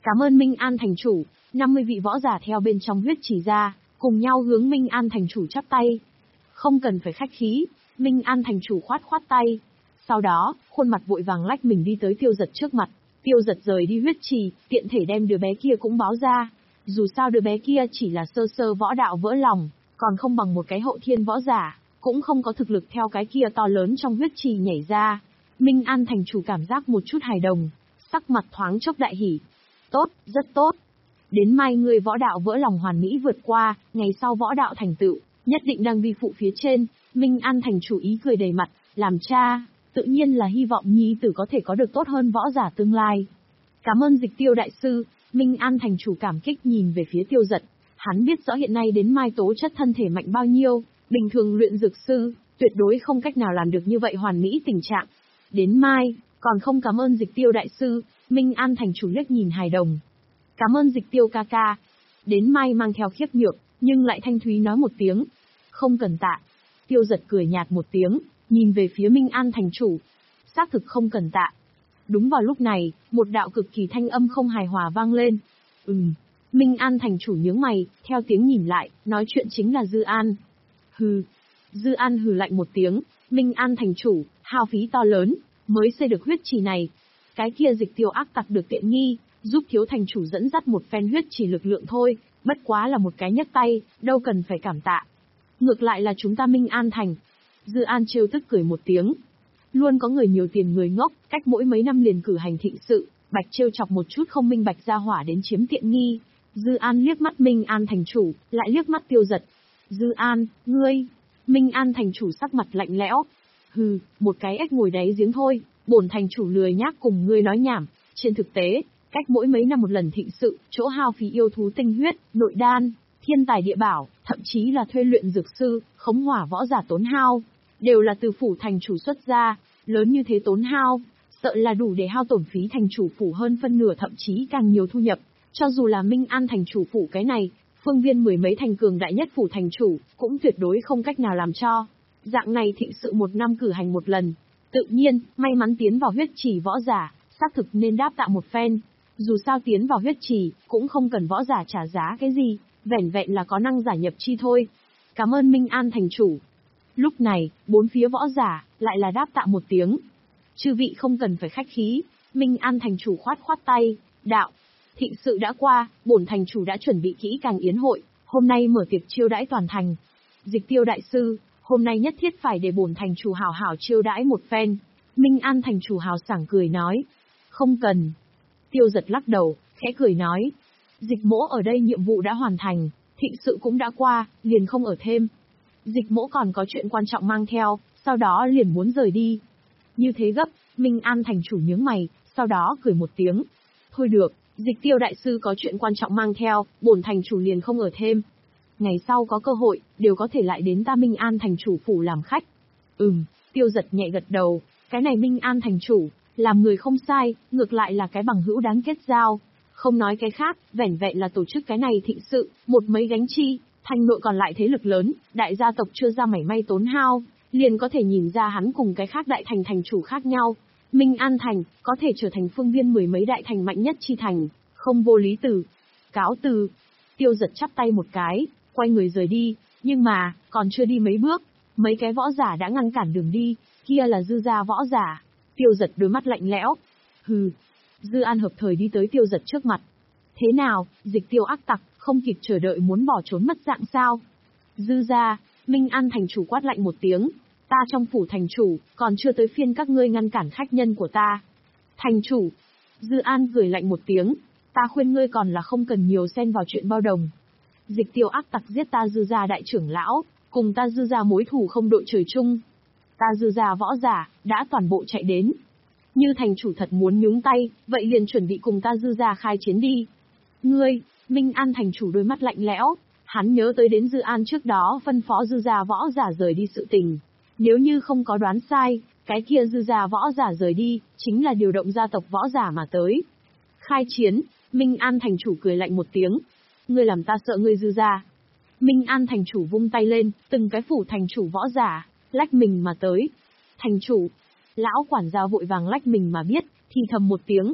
Cảm ơn Minh An thành chủ. năm mươi vị võ giả theo bên trong huyết trì ra, cùng nhau hướng Minh An thành chủ chắp tay. Không cần phải khách khí, Minh An thành chủ khoát khoát tay. Sau đó, khuôn mặt vội vàng lách mình đi tới Tiêu Giật trước mặt. Tiêu Giật rời đi huyết trì, tiện thể đem đứa bé kia cũng báo ra. Dù sao đứa bé kia chỉ là sơ sơ võ đạo vỡ lòng, còn không bằng một cái hậu thiên võ giả, cũng không có thực lực theo cái kia to lớn trong huyết trì nhảy ra. Minh An thành chủ cảm giác một chút hài đồng, sắc mặt thoáng chốc đại hỉ. Tốt, rất tốt. Đến mai ngươi võ đạo vỡ lòng hoàn mỹ vượt qua, ngày sau võ đạo thành tựu, nhất định đang vi phụ phía trên. Minh An thành chủ ý cười đầy mặt, làm cha, tự nhiên là hy vọng nhi tử có thể có được tốt hơn võ giả tương lai. Cảm ơn Dịch Tiêu đại sư. Minh An thành chủ cảm kích nhìn về phía Tiêu Giật. Hắn biết rõ hiện nay đến mai tố chất thân thể mạnh bao nhiêu, bình thường luyện dược sư, tuyệt đối không cách nào làm được như vậy hoàn mỹ tình trạng. Đến mai, còn không cảm ơn Dịch Tiêu đại sư. Minh An thành chủ liếc nhìn hài đồng. Cảm ơn Dịch Tiêu ca ca. Đến mai mang theo khiếp nhược, nhưng lại thanh thúy nói một tiếng. Không cần tạ. Tiêu Giật cười nhạt một tiếng, nhìn về phía Minh An thành chủ. Xác thực không cần tạ. Đúng vào lúc này, một đạo cực kỳ thanh âm không hài hòa vang lên. Ừm. Minh An thành chủ nhướng mày, theo tiếng nhìn lại, nói chuyện chính là Dư An. Hừ. Dư An hừ lạnh một tiếng. Minh An thành chủ, hao phí to lớn, mới xây được huyết trì này. Cái kia Dịch Tiêu ác tặc được tiện nghi, giúp thiếu thành chủ dẫn dắt một phen huyết trì lực lượng thôi, bất quá là một cái nhấc tay, đâu cần phải cảm tạ. Ngược lại là chúng ta Minh An thành. Dư An trêu tức cười một tiếng. Luôn có người nhiều tiền người ngốc, cách mỗi mấy năm liền cử hành thịnh sự, bạch trêu chọc một chút không minh bạch ra hỏa đến chiếm tiện nghi. Dư An liếc mắt Minh An thành chủ, lại liếc mắt Tiêu Giật. Dư An, ngươi. Minh An thành chủ sắc mặt lạnh lẽo. Hừ, một cái ếch ngồi đáy giếng thôi, bổn thành chủ lười nhác cùng ngươi nói nhảm. Trên thực tế, cách mỗi mấy năm một lần thịnh sự, chỗ hao phí yêu thú tinh huyết, nội đan, thiên tài địa bảo, thậm chí là thuê luyện dược sư, khống hỏa võ giả tốn hao, đều là từ phủ thành chủ xuất ra. Lớn như thế tốn hao, sợ là đủ để hao tổn phí thành chủ phủ hơn phân nửa thậm chí càng nhiều thu nhập. Cho dù là Minh An thành chủ phủ cái này, phương viên mười mấy thành cường đại nhất phủ thành chủ, cũng tuyệt đối không cách nào làm cho. Dạng này thịnh sự một năm cử hành một lần. Tự nhiên, may mắn tiến vào huyết trì võ giả, xác thực nên đáp tạ một phen. Dù sao tiến vào huyết trì, cũng không cần võ giả trả giá cái gì, vẻn vẹn là có năng giả nhập chi thôi. Cảm ơn Minh An thành chủ. Lúc này, bốn phía võ giả, lại là đáp tạ một tiếng. Chư vị không cần phải khách khí, Minh An thành chủ khoát khoát tay, đạo. Thịnh sự đã qua, bổn thành chủ đã chuẩn bị kỹ càng yến hội, hôm nay mở tiệc chiêu đãi toàn thành. Dịch Tiêu đại sư, hôm nay nhất thiết phải để bổn thành chủ hảo hảo chiêu đãi một phen. Minh An thành chủ hào sảng cười nói. Không cần. Tiêu Giật lắc đầu, khẽ cười nói. Dịch mỗ ở đây nhiệm vụ đã hoàn thành, thịnh sự cũng đã qua, liền không ở thêm. Dịch mỗ còn có chuyện quan trọng mang theo, sau đó liền muốn rời đi. Như thế gấp, Minh An thành chủ nhướng mày, sau đó cười một tiếng. Thôi được, Dịch Tiêu đại sư có chuyện quan trọng mang theo, bổn thành chủ liền không ở thêm. Ngày sau có cơ hội, đều có thể lại đến ta Minh An thành chủ phủ làm khách. Ừm, Tiêu Giật nhẹ gật đầu, cái này Minh An thành chủ, làm người không sai, ngược lại là cái bằng hữu đáng kết giao. Không nói cái khác, vẻn vẹn là tổ chức cái này thịnh sự, một mấy gánh chi, thành nội còn lại thế lực lớn, đại gia tộc chưa ra mảy may tốn hao, liền có thể nhìn ra hắn cùng cái khác đại thành thành chủ khác nhau. Minh An thành, có thể trở thành phương viên mười mấy đại thành mạnh nhất chi thành, không vô lý từ. Cáo từ. Tiêu Giật chắp tay một cái, quay người rời đi, nhưng mà, còn chưa đi mấy bước, mấy cái võ giả đã ngăn cản đường đi, kia là Dư gia võ giả. Tiêu Giật đôi mắt lạnh lẽo. Hừ. Dư An hợp thời đi tới Tiêu Giật trước mặt. Thế nào, Dịch Tiêu ác tặc, không kịp chờ đợi muốn bỏ trốn mất dạng sao? Dư gia, Minh An thành chủ quát lạnh một tiếng. Ta trong phủ thành chủ, còn chưa tới phiên các ngươi ngăn cản khách nhân của ta. Thành chủ. Dư An cười lạnh một tiếng. Ta khuyên ngươi còn là không cần nhiều xen vào chuyện bao đồng. Dịch Tiêu ác tặc giết ta Dư gia đại trưởng lão, cùng ta Dư gia mối thù không đội trời chung. Ta Dư gia võ giả, đã toàn bộ chạy đến. Như thành chủ thật muốn nhúng tay, vậy liền chuẩn bị cùng ta Dư gia khai chiến đi. Ngươi, Minh An thành chủ đôi mắt lạnh lẽo, hắn nhớ tới đến Dư An trước đó phân phó Dư gia võ giả rời đi sự tình. Nếu như không có đoán sai, cái kia Dư gia võ giả rời đi, chính là điều động gia tộc võ giả mà tới. Khai chiến, Minh An thành chủ cười lạnh một tiếng. Ngươi làm ta sợ ngươi Dư gia. Minh An thành chủ vung tay lên, từng cái phủ thành chủ võ giả, lách mình mà tới. Thành chủ, lão quản gia vội vàng lách mình mà biết, thì thầm một tiếng.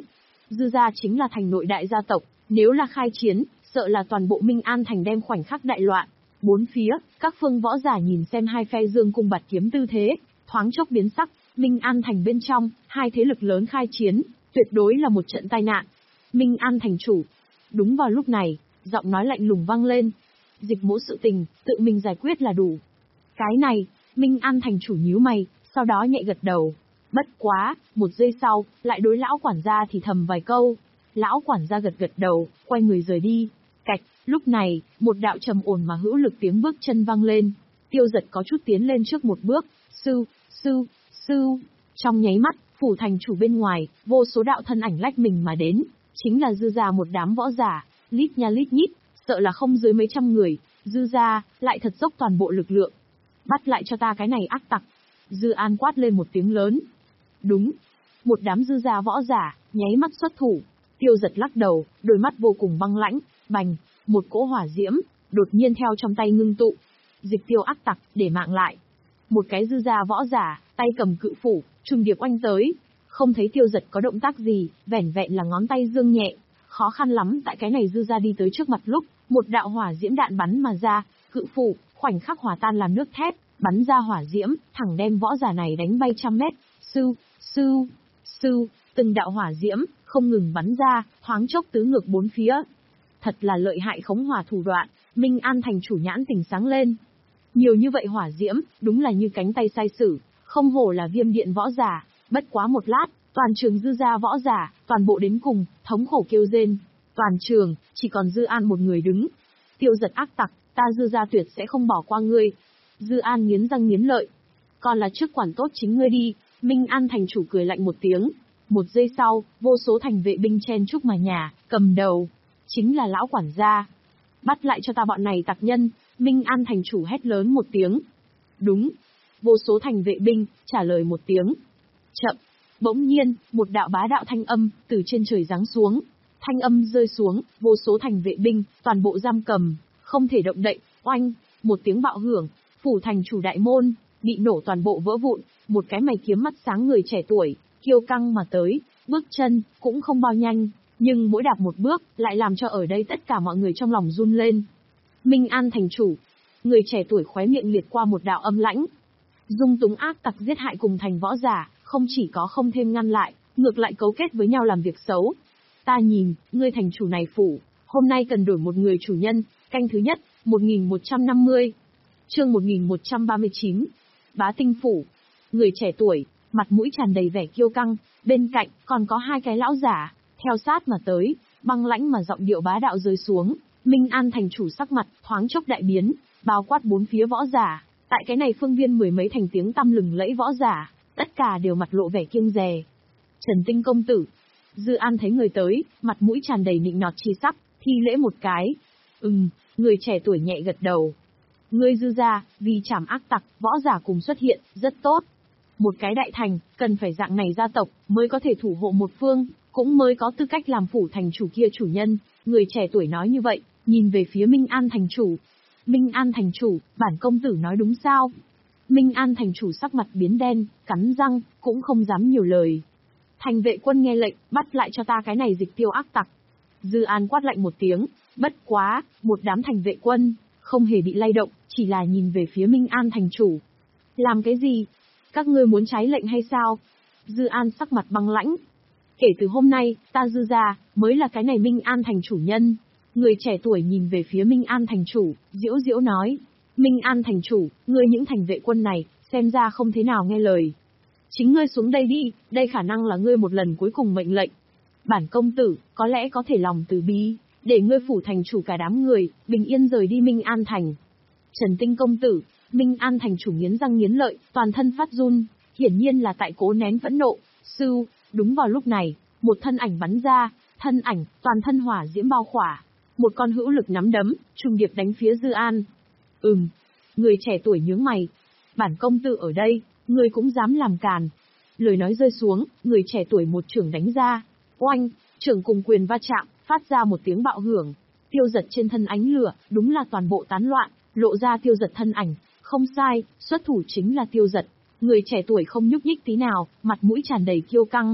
Dư gia chính là thành nội đại gia tộc, nếu là khai chiến, sợ là toàn bộ Minh An thành đem khoảnh khắc đại loạn. Bốn phía, các phương võ giả nhìn xem hai phe dương cung bạt kiếm tư thế, thoáng chốc biến sắc. Minh An thành bên trong, hai thế lực lớn khai chiến, tuyệt đối là một trận tai nạn. Minh An thành chủ. Đúng vào lúc này, giọng nói lạnh lùng vang lên. Dịch mỗ sự tình, tự mình giải quyết là đủ. Cái này, Minh An thành chủ nhíu mày, sau đó nhẹ gật đầu. Bất quá, một giây sau, lại đối lão quản gia thì thầm vài câu. Lão quản gia gật gật đầu, quay người rời đi. Cạch, lúc này, một đạo trầm ổn mà hữu lực tiếng bước chân vang lên. Tiêu Giật có chút tiến lên trước một bước. Sư, sư, sư. Trong nháy mắt, phủ thành chủ bên ngoài, vô số đạo thân ảnh lách mình mà đến. Chính là dư gia một đám võ giả, lít nha lít nhít, sợ là không dưới mấy trăm người. Dư gia, lại thật dốc toàn bộ lực lượng. Bắt lại cho ta cái này ác tặc. Dư An quát lên một tiếng lớn. Đúng. Một đám dư gia võ giả, nháy mắt xuất thủ. Tiêu Giật lắc đầu, đôi mắt vô cùng băng lãnh, bành, một cỗ hỏa diễm, đột nhiên theo trong tay ngưng tụ. Dịch tiêu ác tặc, để mạng lại. Một cái dư gia võ giả, tay cầm cự phủ, trùng điệp oanh tới. Không thấy Tiêu Giật có động tác gì, vẻn vẹn là ngón tay dương nhẹ. Khó khăn lắm tại cái này dư gia đi tới trước mặt lúc, một đạo hỏa diễm đạn bắn mà ra, cự phủ, khoảnh khắc hòa tan làm nước thép, bắn ra hỏa diễm, thẳng đem võ giả này đánh bay trăm mét. Sư, sư, sư, từng đạo hỏa diễm, không ngừng bắn ra, thoáng chốc tứ ngược bốn phía. Thật là lợi hại khống hỏa thủ đoạn, Minh An thành chủ nhãn tỉnh sáng lên. Nhiều như vậy hỏa diễm, đúng là như cánh tay sai sử, không hổ là viêm điện võ giả, bất quá một lát, toàn trường dư gia võ giả, toàn bộ đến cùng, thống khổ kêu rên. Toàn trường, chỉ còn Dư An một người đứng. Tiêu Giật ác tặc, ta Dư gia tuyệt sẽ không bỏ qua ngươi. Dư An nghiến răng nghiến lợi. Còn là trước quản tốt chính ngươi đi, Minh An thành chủ cười lạnh một tiếng. Một giây sau, vô số thành vệ binh chen chúc mà nhà, cầm đầu. Chính là lão quản gia. Bắt lại cho ta bọn này tặc nhân, Minh An thành chủ hét lớn một tiếng. Đúng. Vô số thành vệ binh, trả lời một tiếng. Chậm. Bỗng nhiên, một đạo bá đạo thanh âm, từ trên trời giáng xuống. Thanh âm rơi xuống, vô số thành vệ binh, toàn bộ giam cầm, không thể động đậy, oanh, một tiếng bạo hưởng, phủ thành chủ đại môn, bị nổ toàn bộ vỡ vụn, một cái mày kiếm mắt sáng người trẻ tuổi, kiêu căng mà tới, bước chân, cũng không bao nhanh, nhưng mỗi đạp một bước, lại làm cho ở đây tất cả mọi người trong lòng run lên. Minh An thành chủ, người trẻ tuổi khóe miệng liệt qua một đạo âm lãnh. Dung túng ác tặc giết hại cùng thành võ giả, không chỉ có không thêm ngăn lại, ngược lại cấu kết với nhau làm việc xấu. Ta nhìn, ngươi thành chủ này phủ, hôm nay cần đổi một người chủ nhân, canh thứ nhất, một nghìn một trăm năm mươi. Chương một nghìn một trăm ba mươi chín. Bá Tinh phủ. Người trẻ tuổi, mặt mũi tràn đầy vẻ kiêu căng, bên cạnh còn có hai cái lão giả, theo sát mà tới, băng lãnh mà giọng điệu bá đạo rơi xuống. Minh An thành chủ sắc mặt thoáng chốc đại biến, bao quát bốn phía võ giả, tại cái này phương viên mười mấy thành tiếng tăm lừng lẫy võ giả, tất cả đều mặt lộ vẻ kiêng dè. Trần Tinh công tử. Dư An thấy người tới, mặt mũi tràn đầy nịnh nọt chi sắc, thi lễ một cái. Ừm, người trẻ tuổi nhẹ gật đầu. Ngươi Dư gia, vì trảm ác tặc, võ giả cùng xuất hiện, rất tốt. Một cái đại thành, cần phải dạng này gia tộc, mới có thể thủ hộ một phương, cũng mới có tư cách làm phủ thành chủ kia chủ nhân. Người trẻ tuổi nói như vậy, nhìn về phía Minh An thành chủ. Minh An thành chủ, bản công tử nói đúng sao? Minh An thành chủ sắc mặt biến đen, cắn răng, cũng không dám nhiều lời. Thành vệ quân nghe lệnh, bắt lại cho ta cái này dịch tiêu ác tặc. Dư An quát lạnh một tiếng, bất quá, một đám thành vệ quân, không hề bị lay động, chỉ là nhìn về phía Minh An thành chủ. Làm cái gì? Các ngươi muốn trái lệnh hay sao? Dư An sắc mặt băng lãnh. Kể từ hôm nay, ta Dư gia, mới là cái này Minh An thành chủ nhân. Người trẻ tuổi nhìn về phía Minh An thành chủ, diễu diễu nói. Minh An thành chủ, ngươi những thành vệ quân này, xem ra không thế nào nghe lời. Chính ngươi xuống đây đi, đây khả năng là ngươi một lần cuối cùng mệnh lệnh. Bản công tử, có lẽ có thể lòng từ bi, để ngươi phủ thành chủ cả đám người, bình yên rời đi Minh An thành. Trần Tinh công tử, Minh An thành chủ nghiến răng nghiến lợi, toàn thân phát run, hiển nhiên là tại cố nén phẫn nộ. Sư, đúng vào lúc này, một thân ảnh bắn ra, thân ảnh, toàn thân hỏa diễm bao khỏa. Một con hữu lực nắm đấm, trùng điệp đánh phía Dư An. Ừm, người trẻ tuổi nhướng mày. Bản công tử ở đây, người cũng dám làm càn. Lời nói rơi xuống, người trẻ tuổi một chưởng đánh ra. Oanh, chưởng cùng quyền va chạm, phát ra một tiếng bạo hưởng. Tiêu Giật trên thân ánh lửa, đúng là toàn bộ tán loạn, lộ ra Tiêu Giật thân ảnh. Không sai, xuất thủ chính là Tiêu Giật. Người trẻ tuổi không nhúc nhích tí nào, mặt mũi tràn đầy kiêu căng.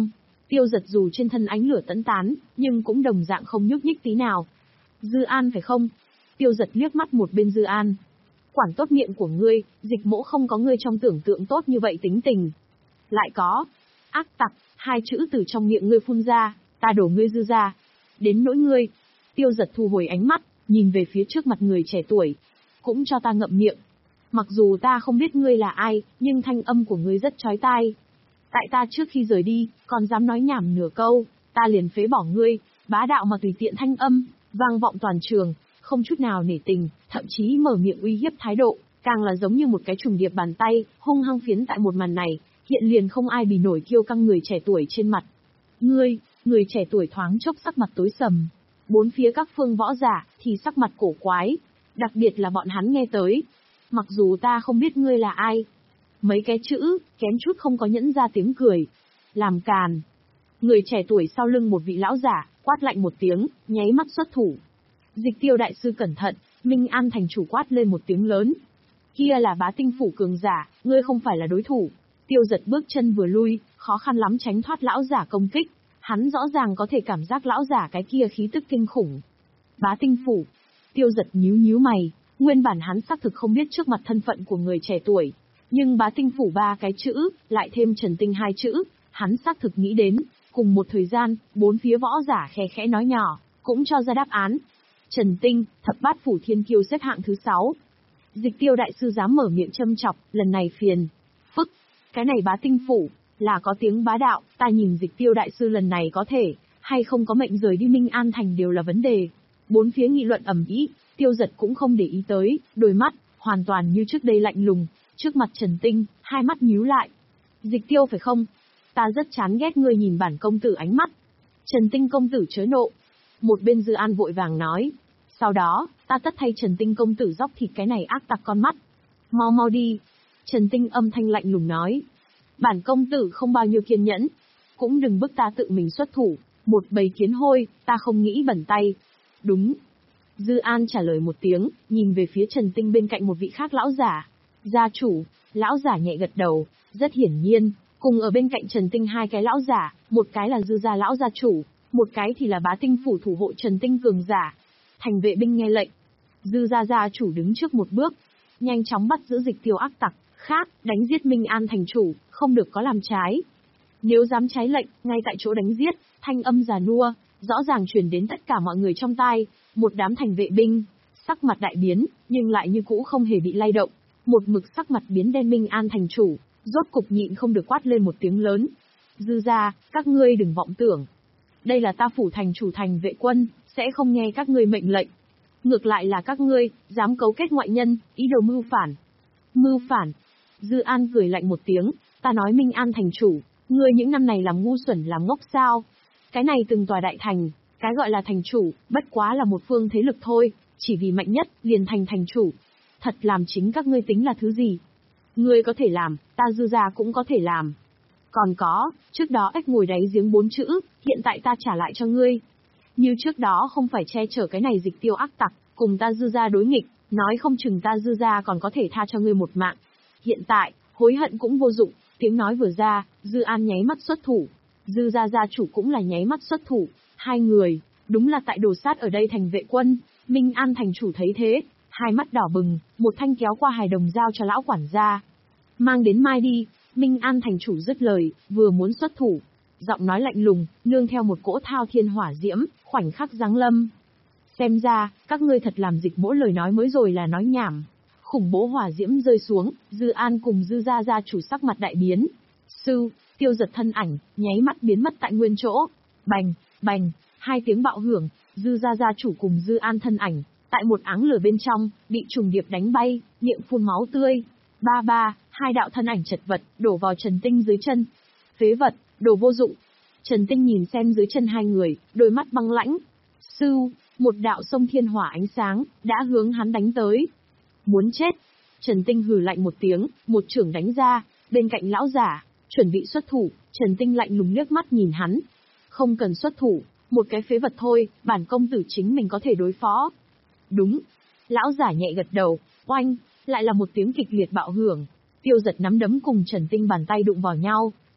Tiêu Giật dù trên thân ánh lửa tẫn tán, nhưng cũng đồng dạng không nhúc nhích tí nào. Dư An phải không? Tiêu Giật liếc mắt một bên Dư An. Quản tốt miệng của ngươi, Dịch Mỗ không có ngươi trong tưởng tượng tốt như vậy tính tình. Lại có. Ác tặc, hai chữ từ trong miệng ngươi phun ra, ta đổ ngươi Dư ra. Đến nỗi ngươi. Tiêu Giật thu hồi ánh mắt, nhìn về phía trước mặt người trẻ tuổi. Cũng cho ta ngậm miệng. Mặc dù ta không biết ngươi là ai, nhưng thanh âm của ngươi rất chói tai. Tại ta trước khi rời đi, còn dám nói nhảm nửa câu, ta liền phế bỏ ngươi, bá đạo mà tùy tiện thanh âm, vang vọng toàn trường, không chút nào nể tình, thậm chí mở miệng uy hiếp thái độ, càng là giống như một cái trùng điệp bàn tay, hung hăng phiến tại một màn này, hiện liền không ai bì nổi kiêu căng người trẻ tuổi trên mặt. Ngươi, người trẻ tuổi thoáng chốc sắc mặt tối sầm. Bốn phía các phương võ giả thì sắc mặt cổ quái, đặc biệt là bọn hắn nghe tới. Mặc dù ta không biết ngươi là ai. Mấy cái chữ, kém chút không có nhẫn ra tiếng cười. Làm càn. Người trẻ tuổi sau lưng một vị lão giả, quát lạnh một tiếng, nháy mắt xuất thủ. Dịch Tiêu đại sư cẩn thận, Minh An thành chủ quát lên một tiếng lớn. Kia là Bá Tinh phủ cường giả, ngươi không phải là đối thủ. Tiêu Giật bước chân vừa lui, khó khăn lắm tránh thoát lão giả công kích. Hắn rõ ràng có thể cảm giác lão giả cái kia khí tức kinh khủng. Bá Tinh phủ. Tiêu Giật nhíu nhíu mày, nguyên bản hắn xác thực không biết trước mặt thân phận của người trẻ tuổi. Nhưng Bá Tinh phủ ba cái chữ, lại thêm Trần Tinh hai chữ, hắn xác thực nghĩ đến. Cùng một thời gian, bốn phía võ giả khe khẽ nói nhỏ, cũng cho ra đáp án. Trần Tinh, thập bát phủ thiên kiêu xếp hạng thứ sáu. Dịch Tiêu đại sư dám mở miệng châm chọc, lần này phiền. Phức, cái này Bá Tinh phủ, là có tiếng bá đạo, ta nhìn Dịch Tiêu đại sư lần này có thể, hay không có mệnh rời đi Minh An thành đều là vấn đề. Bốn phía nghị luận ầm ĩ, Tiêu Giật cũng không để ý tới, đôi mắt, hoàn toàn như trước đây lạnh lùng, trước mặt Trần Tinh, hai mắt nhíu lại. Dịch Tiêu phải không? Ta rất chán ghét ngươi nhìn bản công tử ánh mắt. Trần Tinh công tử chớ nộ. Một bên Dư An vội vàng nói. Sau đó, ta tất thay Trần Tinh công tử dóc thịt cái này ác tặc con mắt. Mau mau đi. Trần Tinh âm thanh lạnh lùng nói. Bản công tử không bao nhiêu kiên nhẫn. Cũng đừng bức ta tự mình xuất thủ. Một bầy kiến hôi, ta không nghĩ bẩn tay. Đúng. Dư An trả lời một tiếng, nhìn về phía Trần Tinh bên cạnh một vị khác lão giả. Gia chủ, lão giả nhẹ gật đầu, rất hiển nhiên. Cùng ở bên cạnh Trần Tinh hai cái lão giả, một cái là Dư gia lão gia chủ, một cái thì là Bá Tinh phủ thủ hộ Trần Tinh cường giả. Thành vệ binh nghe lệnh. Dư gia gia chủ đứng trước một bước, nhanh chóng bắt giữ Dịch Tiêu ác tặc, khác, đánh giết Minh An thành chủ, không được có làm trái. Nếu dám trái lệnh, ngay tại chỗ đánh giết, thanh âm già nua, rõ ràng truyền đến tất cả mọi người trong tai, một đám thành vệ binh, sắc mặt đại biến, nhưng lại như cũ không hề bị lay động, một mực sắc mặt biến đen. Minh An thành chủ, rốt cục nhịn không được quát lên một tiếng lớn. Dư gia, các ngươi đừng vọng tưởng. Đây là ta phủ thành chủ thành vệ quân, sẽ không nghe các ngươi mệnh lệnh. Ngược lại là các ngươi, dám cấu kết ngoại nhân, ý đồ mưu phản. Mưu phản. Dư An cười lạnh một tiếng, ta nói Minh An thành chủ, ngươi những năm này làm ngu xuẩn làm ngốc sao? Cái này từng tòa đại thành, cái gọi là thành chủ, bất quá là một phương thế lực thôi, chỉ vì mạnh nhất, liền thành thành chủ. Thật làm chính các ngươi tính là thứ gì? Ngươi có thể làm, ta Dư gia cũng có thể làm. Còn có, trước đó ếch ngồi đáy giếng bốn chữ, hiện tại ta trả lại cho ngươi. Như trước đó không phải che chở cái này Dịch Tiêu ác tặc, cùng ta Dư gia đối nghịch, nói không chừng ta Dư gia còn có thể tha cho ngươi một mạng. Hiện tại, hối hận cũng vô dụng, tiếng nói vừa ra, Dư An nháy mắt xuất thủ. Dư gia gia chủ cũng là nháy mắt xuất thủ, hai người, đúng là tại đồ sát ở đây thành vệ quân. Minh An thành chủ thấy thế, hai mắt đỏ bừng, một thanh kéo qua hài đồng giao cho lão quản gia. Mang đến mai đi. Minh An thành chủ dứt lời, vừa muốn xuất thủ, giọng nói lạnh lùng, nương theo một cỗ thao thiên hỏa diễm, khoảnh khắc giáng lâm. Xem ra, các ngươi thật làm Dịch mỗi lời nói mới rồi là nói nhảm. Khủng bố hỏa diễm rơi xuống, Dư An cùng Dư gia gia chủ sắc mặt đại biến. Sư, Tiêu Giật thân ảnh, nháy mắt biến mất tại nguyên chỗ. Bành, bành, hai tiếng bạo hưởng, Dư gia gia chủ cùng Dư An thân ảnh, tại một áng lửa bên trong, bị trùng điệp đánh bay, miệng phun máu tươi. Ba ba, hai đạo thân ảnh chật vật, đổ vào Trần Tinh dưới chân. Phế vật, đồ vô dụng. Trần Tinh nhìn xem dưới chân hai người, đôi mắt băng lãnh. Sư, một đạo sông thiên hỏa ánh sáng, đã hướng hắn đánh tới. Muốn chết. Trần Tinh hừ lạnh một tiếng, một chưởng đánh ra, bên cạnh lão giả, chuẩn bị xuất thủ, Trần Tinh lạnh lùng liếc mắt nhìn hắn. Không cần xuất thủ, một cái phế vật thôi, bản công tử chính mình có thể đối phó. Đúng. Lão giả nhẹ gật đầu, oanh, lại là một tiếng kịch liệt bạo hưởng. Tiêu Giật nắm đấm cùng Trần Tinh bàn tay đụng vào nhau.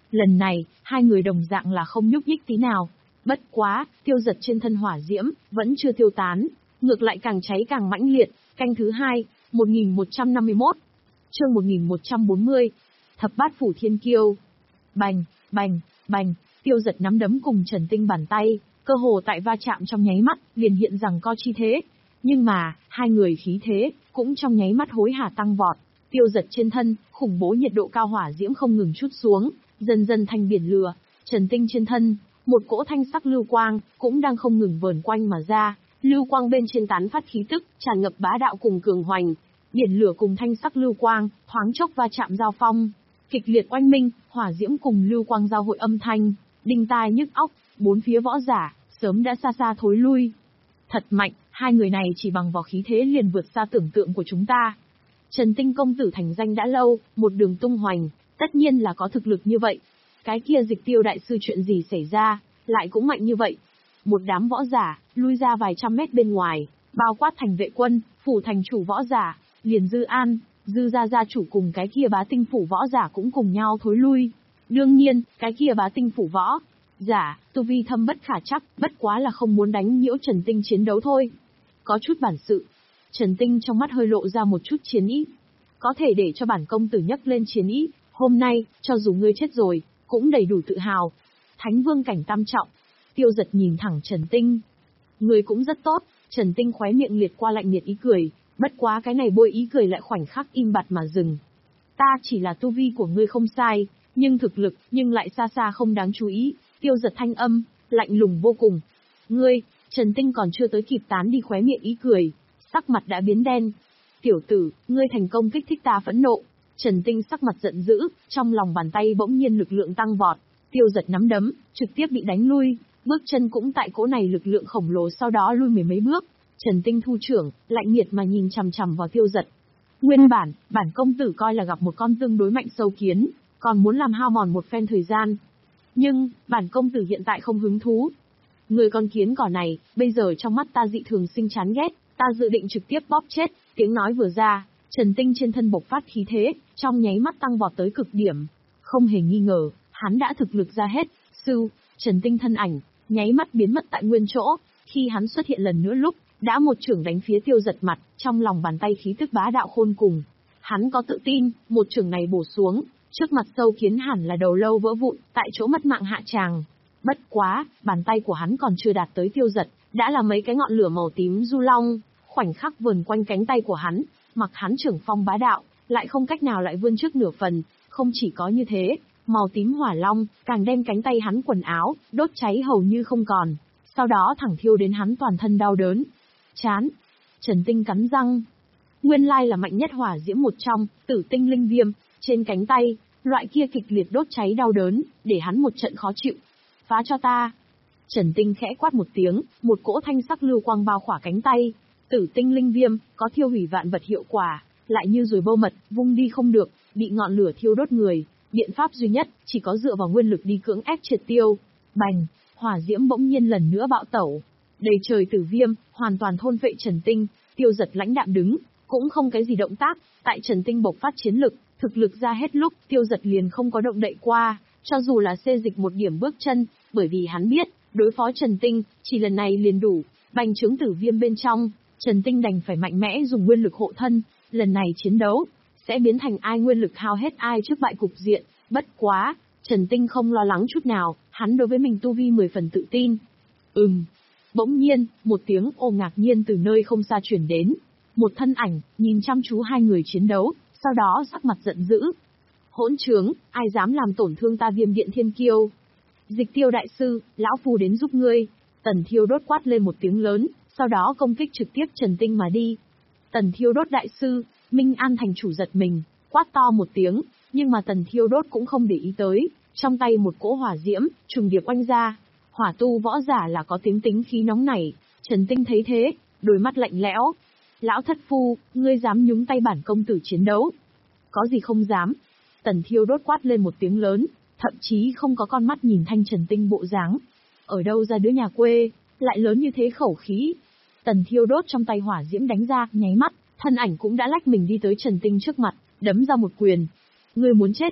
Lần này, hai người đồng dạng là không nhúc nhích tí nào. Bất quá, Tiêu Dật trên thân hỏa diễm, vẫn chưa tiêu tán, ngược lại càng cháy càng mãnh liệt. Canh thứ hai, một nghìn một trăm năm mươi mốt. Chương một nghìn một trăm bốn mươi. Thập bát phủ thiên kiêu. Bành, bành, bành, Tiêu Dật nắm đấm cùng Trần Tinh bàn tay, cơ hồ tại va chạm trong nháy mắt, liền hiện rằng co chi thế. Nhưng mà, hai người khí thế, cũng trong nháy mắt hối hả tăng vọt. Tiêu Dật trên thân, khủng bố nhiệt độ cao hỏa diễm không ngừng trút xuống, dần dần thành biển lửa. Trần Tinh trên thân, một cỗ thanh sắc lưu quang, cũng đang không ngừng vờn quanh mà ra. Lưu quang bên trên tán phát khí tức, tràn ngập bá đạo cùng cường hoành. Biển lửa cùng thanh sắc lưu quang, thoáng chốc va chạm giao phong. Kịch liệt oanh minh, hỏa diễm cùng lưu quang giao hội âm thanh, đinh tai nhức óc, bốn phía võ giả, sớm đã xa xa thối lui. Thật mạnh, hai người này chỉ bằng vào khí thế liền vượt xa tưởng tượng của chúng ta. Trần Tinh công tử thành danh đã lâu, một đường tung hoành, tất nhiên là có thực lực như vậy. Cái kia Dịch Tiêu đại sư chuyện gì xảy ra, lại cũng mạnh như vậy. Một đám võ giả, lui ra vài trăm mét bên ngoài, bao quát thành vệ quân, phủ thành chủ võ giả, liền Dư An, Dư gia gia chủ cùng cái kia bá tinh phủ võ giả cũng cùng nhau thối lui. Đương nhiên, cái kia bá tinh phủ võ giả, tu vi thâm bất khả chắc, bất quá là không muốn đánh nhiễu Trần Tinh chiến đấu thôi. Có chút bản sự. Trần Tinh trong mắt hơi lộ ra một chút chiến ý. Có thể để cho bản công tử nhấc lên chiến ý, hôm nay, cho dù ngươi chết rồi, cũng đầy đủ tự hào. Thánh vương cảnh tam trọng. Tiêu Dật nhìn thẳng Trần Tinh. Ngươi cũng rất tốt. Trần Tinh khóe miệng liệt qua lạnh nhiệt ý cười, bất quá cái này bôi ý cười lại khoảnh khắc im bặt mà dừng. Ta chỉ là tu vi của ngươi không sai, nhưng thực lực, nhưng lại xa xa không đáng chú ý. Tiêu Dật thanh âm, lạnh lùng vô cùng. Ngươi, Trần Tinh còn chưa tới kịp tán đi khóe miệng ý cười, sắc mặt đã biến đen. Tiểu tử, ngươi thành công kích thích ta phẫn nộ. Trần Tinh sắc mặt giận dữ, trong lòng bàn tay bỗng nhiên lực lượng tăng vọt. Tiêu Dật nắm đấm, trực tiếp bị đánh lui, bước chân cũng tại cỗ này lực lượng khổng lồ sau đó lui mười mấy bước. Trần Tinh thu trưởng, lạnh nhiệt mà nhìn chằm chằm vào Tiêu Dật. Nguyên bản, bản công tử coi là gặp một con tương đối mạnh sâu kiến, còn muốn làm hao mòn một phen thời gian. Nhưng, bản công tử hiện tại không hứng thú. Người con kiến cỏ này, bây giờ trong mắt ta dị thường sinh chán ghét, ta dự định trực tiếp bóp chết. Tiếng nói vừa ra, Trần Tinh trên thân bộc phát khí thế, trong nháy mắt tăng vọt tới cực điểm. Không hề nghi ngờ, hắn đã thực lực ra hết. Sư, Trần Tinh thân ảnh, nháy mắt biến mất tại nguyên chỗ. Khi hắn xuất hiện lần nữa lúc, đã một chưởng đánh phía Tiêu Dật mặt, trong lòng bàn tay khí tức bá đạo khôn cùng. Hắn có tự tin, một chưởng này bổ xuống, trước mặt sâu kiến hẳn là đầu lâu vỡ vụn, tại chỗ mất mạng hạ tràng. Bất quá, bàn tay của hắn còn chưa đạt tới Tiêu Dật, đã là mấy cái ngọn lửa màu tím du long, khoảnh khắc vờn quanh cánh tay của hắn, mặc hắn trưởng phong bá đạo, lại không cách nào lại vươn trước nửa phần. Không chỉ có như thế, màu tím hỏa long, càng đem cánh tay hắn quần áo, đốt cháy hầu như không còn, sau đó thẳng thiêu đến hắn toàn thân đau đớn. Chán. Trần Tinh cắn răng. Nguyên lai là mạnh nhất hỏa diễm một trong, tử tinh linh viêm, trên cánh tay, loại kia kịch liệt đốt cháy đau đớn, để hắn một trận khó chịu. Phá cho ta. Trần Tinh khẽ quát một tiếng, một cỗ thanh sắc lưu quang bao khỏa cánh tay. Tử tinh linh viêm, có thiêu hủy vạn vật hiệu quả, lại như rồi bâu mật, vung đi không được, bị ngọn lửa thiêu đốt người. Biện pháp duy nhất, chỉ có dựa vào nguyên lực đi cưỡng ép triệt tiêu. Bành, hỏa diễm bỗng nhiên lần nữa bạo tẩu. Đầy trời tử viêm, hoàn toàn thôn phệ Trần Tinh. Tiêu Dật lãnh đạm đứng, cũng không cái gì động tác. Tại Trần Tinh bộc phát chiến lực, thực lực ra hết lúc, Tiêu Dật liền không có động đậy qua, cho dù là xê dịch một điểm bước chân, bởi vì hắn biết, đối phó Trần Tinh, chỉ lần này liền đủ. Bành trướng tử viêm bên trong, Trần Tinh đành phải mạnh mẽ dùng nguyên lực hộ thân. Lần này chiến đấu, sẽ biến thành ai nguyên lực hao hết ai trước bại cục diện. Bất quá, Trần Tinh không lo lắng chút nào, hắn đối với mình tu vi mười phần tự tin. Ừm. Bỗng nhiên, một tiếng ồ ngạc nhiên từ nơi không xa chuyển đến. Một thân ảnh, nhìn chăm chú hai người chiến đấu, sau đó sắc mặt giận dữ. Hỗn trướng, ai dám làm tổn thương ta Viêm Điện Thiên Kiêu? Dịch Tiêu đại sư, lão phu đến giúp ngươi. Tần Thiêu Đốt quát lên một tiếng lớn, sau đó công kích trực tiếp Trần Tinh mà đi. Tần Thiêu Đốt đại sư, Minh An thành chủ giật mình, quát to một tiếng, nhưng mà Tần Thiêu Đốt cũng không để ý tới, trong tay một cỗ hỏa diễm, trùng điệp oanh ra. Hỏa tu võ giả là có tiếng tính khí nóng nảy, Trần Tinh thấy thế, đôi mắt lạnh lẽo. Lão thất phu, ngươi dám nhúng tay bản công tử chiến đấu? Có gì không dám? Tần Thiêu Đốt quát lên một tiếng lớn, thậm chí không có con mắt nhìn thanh Trần Tinh bộ dáng. Ở đâu ra đứa nhà quê, lại lớn như thế khẩu khí? Tần Thiêu Đốt trong tay hỏa diễm đánh ra, nháy mắt, thân ảnh cũng đã lách mình đi tới Trần Tinh trước mặt, đấm ra một quyền. Ngươi muốn chết?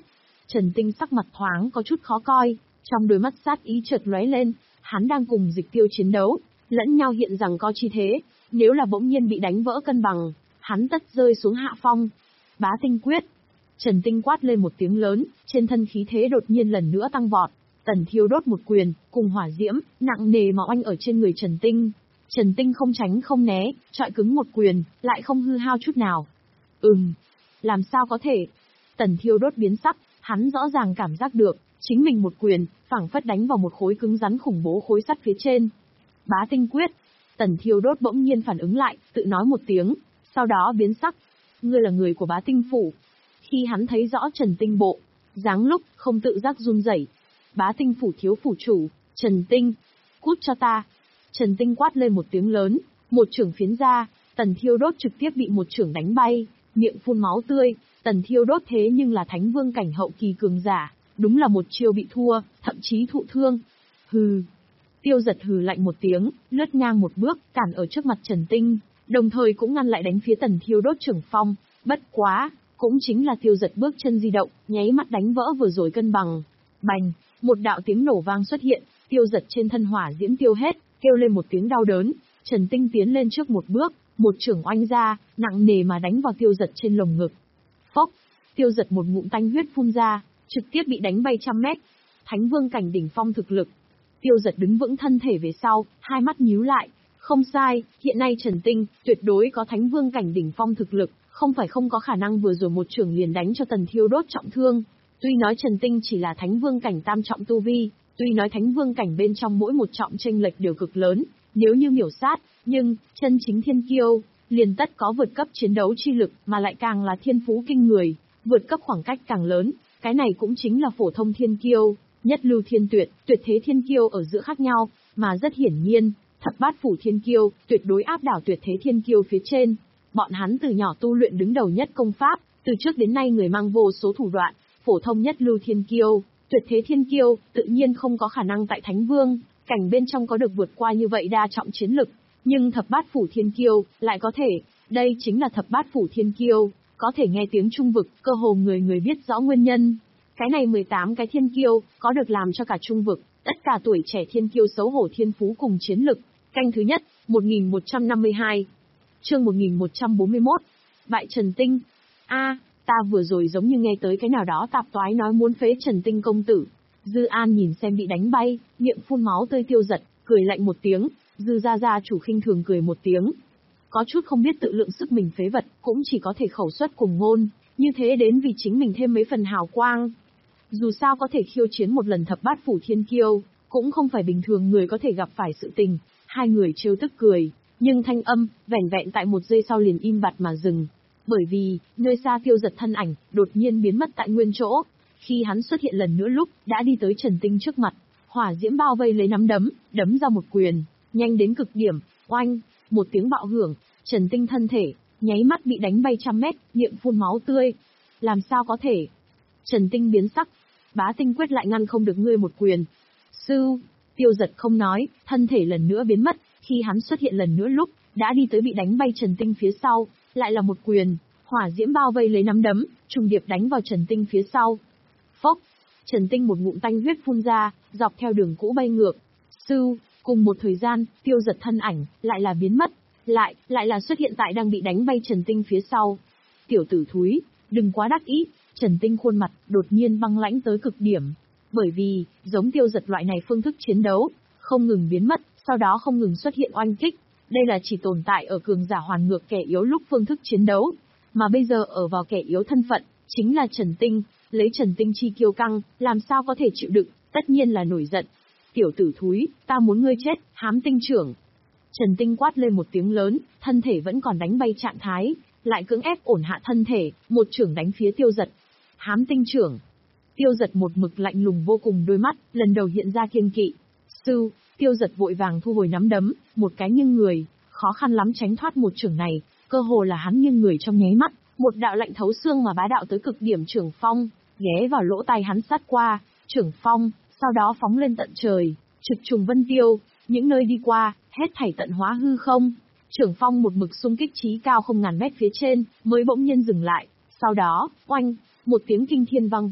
Trần Tinh sắc mặt thoáng có chút khó coi, trong đôi mắt sát ý chợt lóe lên, hắn đang cùng Dịch Tiêu chiến đấu, lẫn nhau hiện rằng có chi thế, nếu là bỗng nhiên bị đánh vỡ cân bằng, hắn tất rơi xuống hạ phong. Bá Tinh Quyết. Trần Tinh quát lên một tiếng lớn, trên thân khí thế đột nhiên lần nữa tăng vọt. Tần Thiêu đốt một quyền, cùng hỏa diễm, nặng nề mà oanh ở trên người Trần Tinh. Trần Tinh không tránh không né, chọi cứng một quyền, lại không hư hao chút nào. Ừm, làm sao có thể? Tần Thiêu đốt biến sắc, hắn rõ ràng cảm giác được, chính mình một quyền, phảng phất đánh vào một khối cứng rắn khủng bố khối sắt phía trên. Bá Tinh Quyết. Tần Thiêu đốt bỗng nhiên phản ứng lại, tự nói một tiếng, sau đó biến sắc. Ngươi là người của Bá Tinh Phủ. Khi hắn thấy rõ Trần Tinh bộ, dáng lúc, không tự giác run rẩy. Bá Tinh Phủ thiếu phủ chủ, Trần Tinh. Cút cho ta. Trần Tinh quát lên một tiếng lớn, một chưởng phiến ra, Tần Thiêu đốt trực tiếp bị một chưởng đánh bay, miệng phun máu tươi. Tần Thiêu đốt thế nhưng là Thánh Vương cảnh hậu kỳ cường giả, đúng là một chiêu bị thua, thậm chí thụ thương. Hừ. Tiêu Giật hừ lạnh một tiếng, lướt ngang một bước, cản ở trước mặt Trần Tinh, đồng thời cũng ngăn lại đánh phía Tần Thiêu đốt chưởng phong. Bất quá, cũng chính là Tiêu Giật bước chân di động, nháy mắt đánh vỡ vừa rồi cân bằng. Bành, một đạo tiếng nổ vang xuất hiện, Tiêu Giật trên thân hỏa diễm tiêu hết, kêu lên một tiếng đau đớn. Trần Tinh tiến lên trước một bước, một chưởng oanh ra, nặng nề mà đánh vào Tiêu Giật trên lồng ngực. Phốc, Tiêu Giật một ngụm tanh huyết phun ra, trực tiếp bị đánh bay trăm mét. Thánh Vương cảnh đỉnh phong thực lực. Tiêu Giật đứng vững thân thể về sau, hai mắt nhíu lại. Không sai, hiện nay Trần Tinh tuyệt đối có Thánh Vương cảnh đỉnh phong thực lực, không phải không có khả năng vừa rồi một chưởng liền đánh cho Tần Thiêu đốt trọng thương. Tuy nói Trần Tinh chỉ là Thánh Vương cảnh tam trọng tu vi, tuy nói Thánh Vương cảnh bên trong mỗi một trọng chênh lệch đều cực lớn, nếu như miểu sát, nhưng chân chính thiên kiêu liền tất có vượt cấp chiến đấu chi lực, mà lại càng là thiên phú kinh người, vượt cấp khoảng cách càng lớn, cái này cũng chính là phổ thông thiên kiêu, nhất lưu thiên tuyệt, tuyệt thế thiên kiêu ở giữa khác nhau, mà rất hiển nhiên, thập bát phủ thiên kiêu tuyệt đối áp đảo tuyệt thế thiên kiêu phía trên. Bọn hắn từ nhỏ tu luyện đứng đầu nhất công pháp, từ trước đến nay người mang vô số thủ đoạn, phổ thông nhất lưu thiên kiêu, tuyệt thế thiên kiêu, tự nhiên không có khả năng tại Thánh Vương cảnh bên trong có được vượt qua như vậy đa trọng chiến lực, nhưng thập bát phủ thiên kiêu lại có thể, đây chính là thập bát phủ thiên kiêu, có thể nghe tiếng trung vực, cơ hồ người người biết rõ nguyên nhân. Cái này mười tám cái thiên kiêu, có được làm cho cả trung vực, tất cả tuổi trẻ thiên kiêu xấu hổ thiên phú cùng chiến lực. Canh thứ nhất, một nghìn một trăm năm mươi hai. Chương một nghìn một trăm bốn mươi mốt. Bại Trần Tinh. A, ta vừa rồi giống như nghe tới cái nào đó tạp toái nói muốn phế Trần Tinh công tử. Dư An nhìn xem bị đánh bay, miệng phun máu tươi Tiêu Giật, cười lạnh một tiếng. Dư gia gia chủ khinh thường cười một tiếng. Có chút không biết tự lượng sức mình phế vật, cũng chỉ có thể khẩu suất cùng ngôn, như thế đến vì chính mình thêm mấy phần hào quang. Dù sao có thể khiêu chiến một lần thập bát phủ thiên kiêu, cũng không phải bình thường người có thể gặp phải sự tình. Hai người trêu tức cười, nhưng thanh âm, vẻn vẹn tại một giây sau liền im bặt mà dừng. Bởi vì, nơi xa Tiêu Giật thân ảnh, đột nhiên biến mất tại nguyên chỗ. Khi hắn xuất hiện lần nữa lúc, đã đi tới Trần Tinh trước mặt, hỏa diễm bao vây lấy nắm đấm, đấm ra một quyền, nhanh đến cực điểm, oanh, một tiếng bạo hưởng, Trần Tinh thân thể, nháy mắt bị đánh bay trăm mét, miệng phun máu tươi. Làm sao có thể? Trần Tinh biến sắc, Bá Tinh Quyết lại ngăn không được ngươi một quyền. Sư, Tiêu Giật không nói, thân thể lần nữa biến mất, khi hắn xuất hiện lần nữa lúc, đã đi tới bị đánh bay Trần Tinh phía sau, lại là một quyền, hỏa diễm bao vây lấy nắm đấm, trùng điệp đánh vào Trần Tinh phía sau. Phốc, Trần Tinh một ngụm tanh huyết phun ra, dọc theo đường cũ bay ngược. Sư, cùng một thời gian, Tiêu Giật thân ảnh, lại là biến mất, lại, lại là xuất hiện tại đang bị đánh bay Trần Tinh phía sau. Tiểu tử thúi, đừng quá đắc ý. Trần Tinh khuôn mặt, đột nhiên băng lãnh tới cực điểm. Bởi vì, giống Tiêu Giật loại này phương thức chiến đấu, không ngừng biến mất, sau đó không ngừng xuất hiện oanh kích. Đây là chỉ tồn tại ở cường giả hoàn ngược kẻ yếu lúc phương thức chiến đấu. Mà bây giờ ở vào kẻ yếu thân phận, chính là Trần Tinh, lấy Trần Tinh chi kiêu căng, làm sao có thể chịu đựng, tất nhiên là nổi giận. Tiểu tử thúi, ta muốn ngươi chết, hám tinh trưởng. Trần Tinh quát lên một tiếng lớn, thân thể vẫn còn đánh bay trạng thái, lại cưỡng ép ổn hạ thân thể, một chưởng đánh phía Tiêu Giật. Hám tinh trưởng. Tiêu Giật một mực lạnh lùng vô cùng đôi mắt, lần đầu hiện ra kiêng kỵ. Sư, Tiêu Giật vội vàng thu hồi nắm đấm, một cái nghiêng người, khó khăn lắm tránh thoát một chưởng này, cơ hồ là hắn nghiêng người trong nháy mắt, một đạo lạnh thấu xương mà bá đạo tới cực điểm trưởng phong, ghé vào lỗ tai hắn sát qua, trưởng phong, sau đó phóng lên tận trời, trực trùng vân tiêu, những nơi đi qua, hết thảy tận hóa hư không. Trưởng phong một mực xung kích chí cao không ngàn mét phía trên, mới bỗng nhiên dừng lại, sau đó, oanh, một tiếng kinh thiên vang vọng,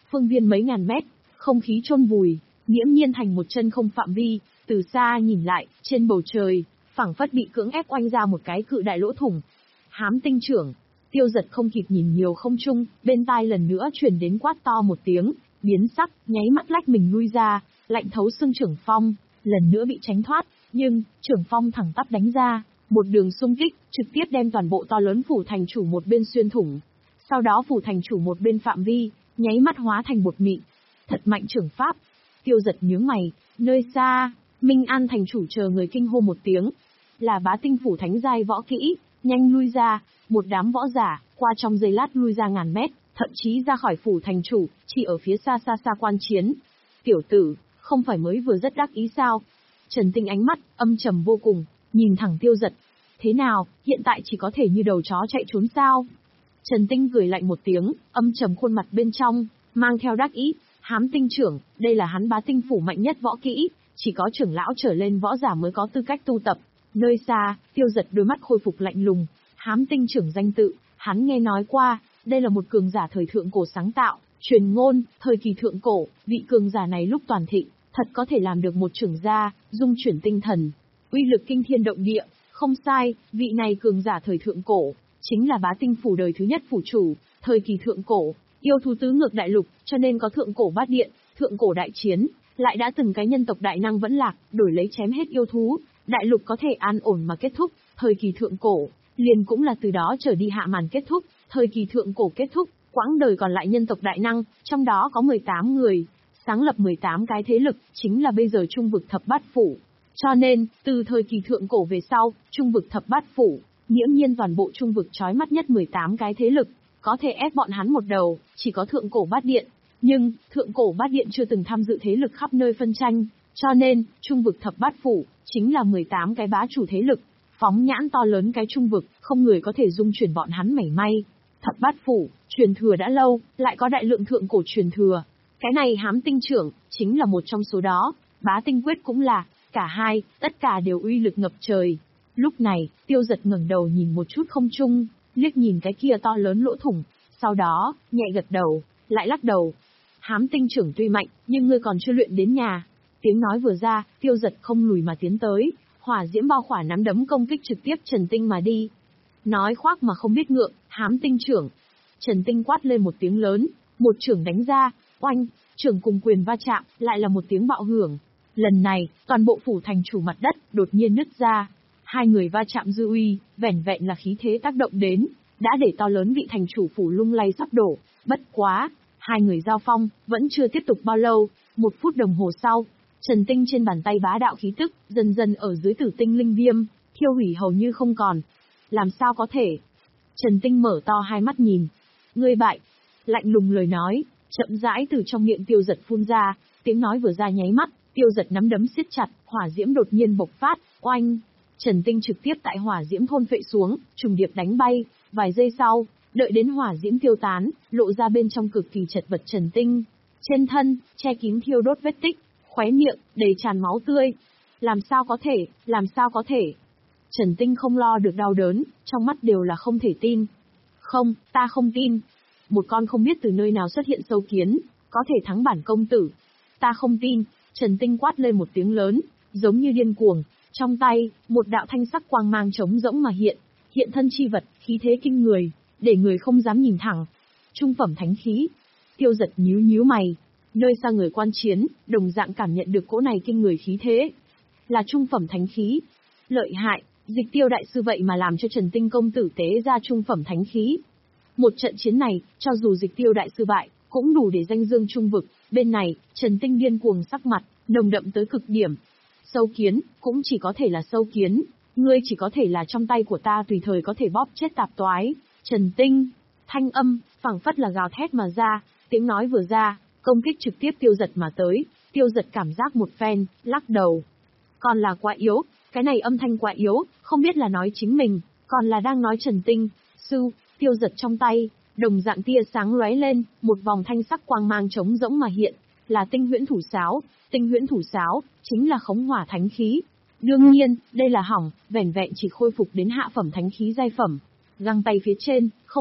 phương viên mấy ngàn mét, không khí chôn vùi, nghiễm nhiên thành một chân không phạm vi, từ xa nhìn lại, trên bầu trời, phảng phất bị cưỡng ép oanh ra một cái cự đại lỗ thủng. Hám tinh trưởng, Tiêu Giật không kịp nhìn nhiều không trung, bên tai lần nữa truyền đến quát to một tiếng, biến sắc, nháy mắt lách mình lui ra, lạnh thấu xương trưởng phong, lần nữa bị tránh thoát, nhưng, trưởng phong thẳng tắp đánh ra, một đường xung kích, trực tiếp đem toàn bộ to lớn phủ thành chủ một bên xuyên thủng. Sau đó phủ thành chủ một bên phạm vi, nháy mắt hóa thành bột mịn. Thật mạnh trưởng pháp. Tiêu Giật nhướng mày, nơi xa, Minh An thành chủ chờ người kinh hô một tiếng. Là Bá Tinh phủ thánh giai võ kỹ, nhanh lui ra, một đám võ giả, qua trong giây lát lui ra ngàn mét, thậm chí ra khỏi phủ thành chủ, chỉ ở phía xa xa xa quan chiến. Tiểu tử, không phải mới vừa rất đắc ý sao? Trần Tinh ánh mắt, âm trầm vô cùng, nhìn thẳng Tiêu Giật. Thế nào, hiện tại chỉ có thể như đầu chó chạy trốn sao? Trần Tinh cười lạnh một tiếng, âm trầm khuôn mặt bên trong, mang theo đắc ý. Hám tinh trưởng, đây là hắn Bá Tinh phủ mạnh nhất võ kỹ, chỉ có trưởng lão trở lên võ giả mới có tư cách tu tập. Nơi xa, Tiêu Giật đôi mắt khôi phục lạnh lùng. Hám tinh trưởng danh tự, hắn nghe nói qua, đây là một cường giả thời thượng cổ sáng tạo, truyền ngôn, thời kỳ thượng cổ, vị cường giả này lúc toàn thịnh, thật có thể làm được một trưởng gia, dung chuyển tinh thần, uy lực kinh thiên động địa. Không sai, vị này cường giả thời thượng cổ, chính là Bá Tinh phủ đời thứ nhất phủ chủ, thời kỳ thượng cổ, yêu thú tứ ngược đại lục, cho nên có thượng cổ bát điện, thượng cổ đại chiến, lại đã từng cái nhân tộc đại năng vẫn lạc, đổi lấy chém hết yêu thú, đại lục có thể an ổn mà kết thúc, thời kỳ thượng cổ, liền cũng là từ đó trở đi hạ màn kết thúc, thời kỳ thượng cổ kết thúc, quãng đời còn lại nhân tộc đại năng, trong đó có mười tám người, sáng lập mười tám cái thế lực, chính là bây giờ trung vực thập bát phủ. Cho nên, từ thời kỳ thượng cổ về sau, trung vực thập bát phủ, nghiễm nhiên toàn bộ trung vực chói mắt nhất mười tám cái thế lực, có thể ép bọn hắn một đầu, chỉ có thượng cổ bát điện. Nhưng, thượng cổ bát điện chưa từng tham dự thế lực khắp nơi phân tranh, cho nên, trung vực thập bát phủ, chính là mười tám cái bá chủ thế lực, phóng nhãn to lớn cái trung vực, không người có thể dung chuyển bọn hắn mảy may. Thập bát phủ, truyền thừa đã lâu, lại có đại lượng thượng cổ truyền thừa. Cái này Hám tinh trưởng, chính là một trong số đó, Bá Tinh quyết cũng là, cả hai, tất cả đều uy lực ngập trời. Lúc này, Tiêu Giật ngẩng đầu nhìn một chút không trung, liếc nhìn cái kia to lớn lỗ thủng, sau đó, nhẹ gật đầu, lại lắc đầu. Hám tinh trưởng tuy mạnh, nhưng ngươi còn chưa luyện đến nhà. Tiếng nói vừa ra, Tiêu Giật không lùi mà tiến tới, hỏa diễm bao khỏa nắm đấm công kích trực tiếp Trần Tinh mà đi. Nói khoác mà không biết ngượng, Hám tinh trưởng. Trần Tinh quát lên một tiếng lớn, một trưởng đánh ra, oanh, trưởng cùng quyền va chạm, lại là một tiếng bạo hưởng. Lần này, toàn bộ phủ thành chủ mặt đất đột nhiên nứt ra. Hai người va chạm dư uy, vẻn vẹn là khí thế tác động đến, đã để to lớn vị thành chủ phủ lung lay sắp đổ. Bất quá, hai người giao phong, vẫn chưa tiếp tục bao lâu, một phút đồng hồ sau, Trần Tinh trên bàn tay bá đạo khí tức, dần dần ở dưới tử tinh linh viêm, thiêu hủy hầu như không còn. Làm sao có thể? Trần Tinh mở to hai mắt nhìn. Ngươi bại. Lạnh lùng lời nói, chậm rãi từ trong miệng Tiêu Giật phun ra, tiếng nói vừa ra nháy mắt, Tiêu Giật nắm đấm siết chặt, hỏa diễm đột nhiên bộc phát, oanh. Trần Tinh trực tiếp tại hỏa diễm thôn phệ xuống, trùng điệp đánh bay, vài giây sau, đợi đến hỏa diễm tiêu tán, lộ ra bên trong cực kỳ chật vật Trần Tinh. Trên thân, che kín thiêu đốt vết tích, khóe miệng, đầy tràn máu tươi. Làm sao có thể, làm sao có thể? Trần Tinh không lo được đau đớn, trong mắt đều là không thể tin. Không, ta không tin. Một con không biết từ nơi nào xuất hiện sâu kiến, có thể thắng bản công tử. Ta không tin. Trần Tinh quát lên một tiếng lớn, giống như điên cuồng. Trong tay, một đạo thanh sắc quang mang trống rỗng mà hiện, hiện thân chi vật, khí thế kinh người, để người không dám nhìn thẳng. Trung phẩm thánh khí. Tiêu Giật nhíu nhíu mày, nơi xa người quan chiến, đồng dạng cảm nhận được cỗ này kinh người khí thế. Là trung phẩm thánh khí. Lợi hại, Dịch Tiêu đại sư vậy mà làm cho Trần Tinh công tử tế ra trung phẩm thánh khí. Một trận chiến này, cho dù Dịch Tiêu đại sư bại, cũng đủ để danh dương trung vực. Bên này, Trần Tinh điên cuồng sắc mặt, nồng đậm tới cực điểm. Sâu kiến, cũng chỉ có thể là sâu kiến. Ngươi chỉ có thể là trong tay của ta tùy thời có thể bóp chết tạp toái. Trần Tinh, thanh âm, phảng phất là gào thét mà ra, tiếng nói vừa ra, công kích trực tiếp Tiêu Giật mà tới. Tiêu Giật cảm giác một phen, lắc đầu. Còn là quá yếu, cái này âm thanh quá yếu, không biết là nói chính mình, còn là đang nói Trần Tinh. Sư, Tiêu Giật trong tay, đồng dạng tia sáng lóe lên, một vòng thanh sắc quang mang trống rỗng mà hiện, là tinh huyễn thủ sáo. Tinh huyễn thủ sáo, chính là khống hỏa thánh khí. Đương nhiên, đây là hỏng, vẻn vẹn chỉ khôi phục đến hạ phẩm thánh khí giai phẩm. Găng tay phía trên, không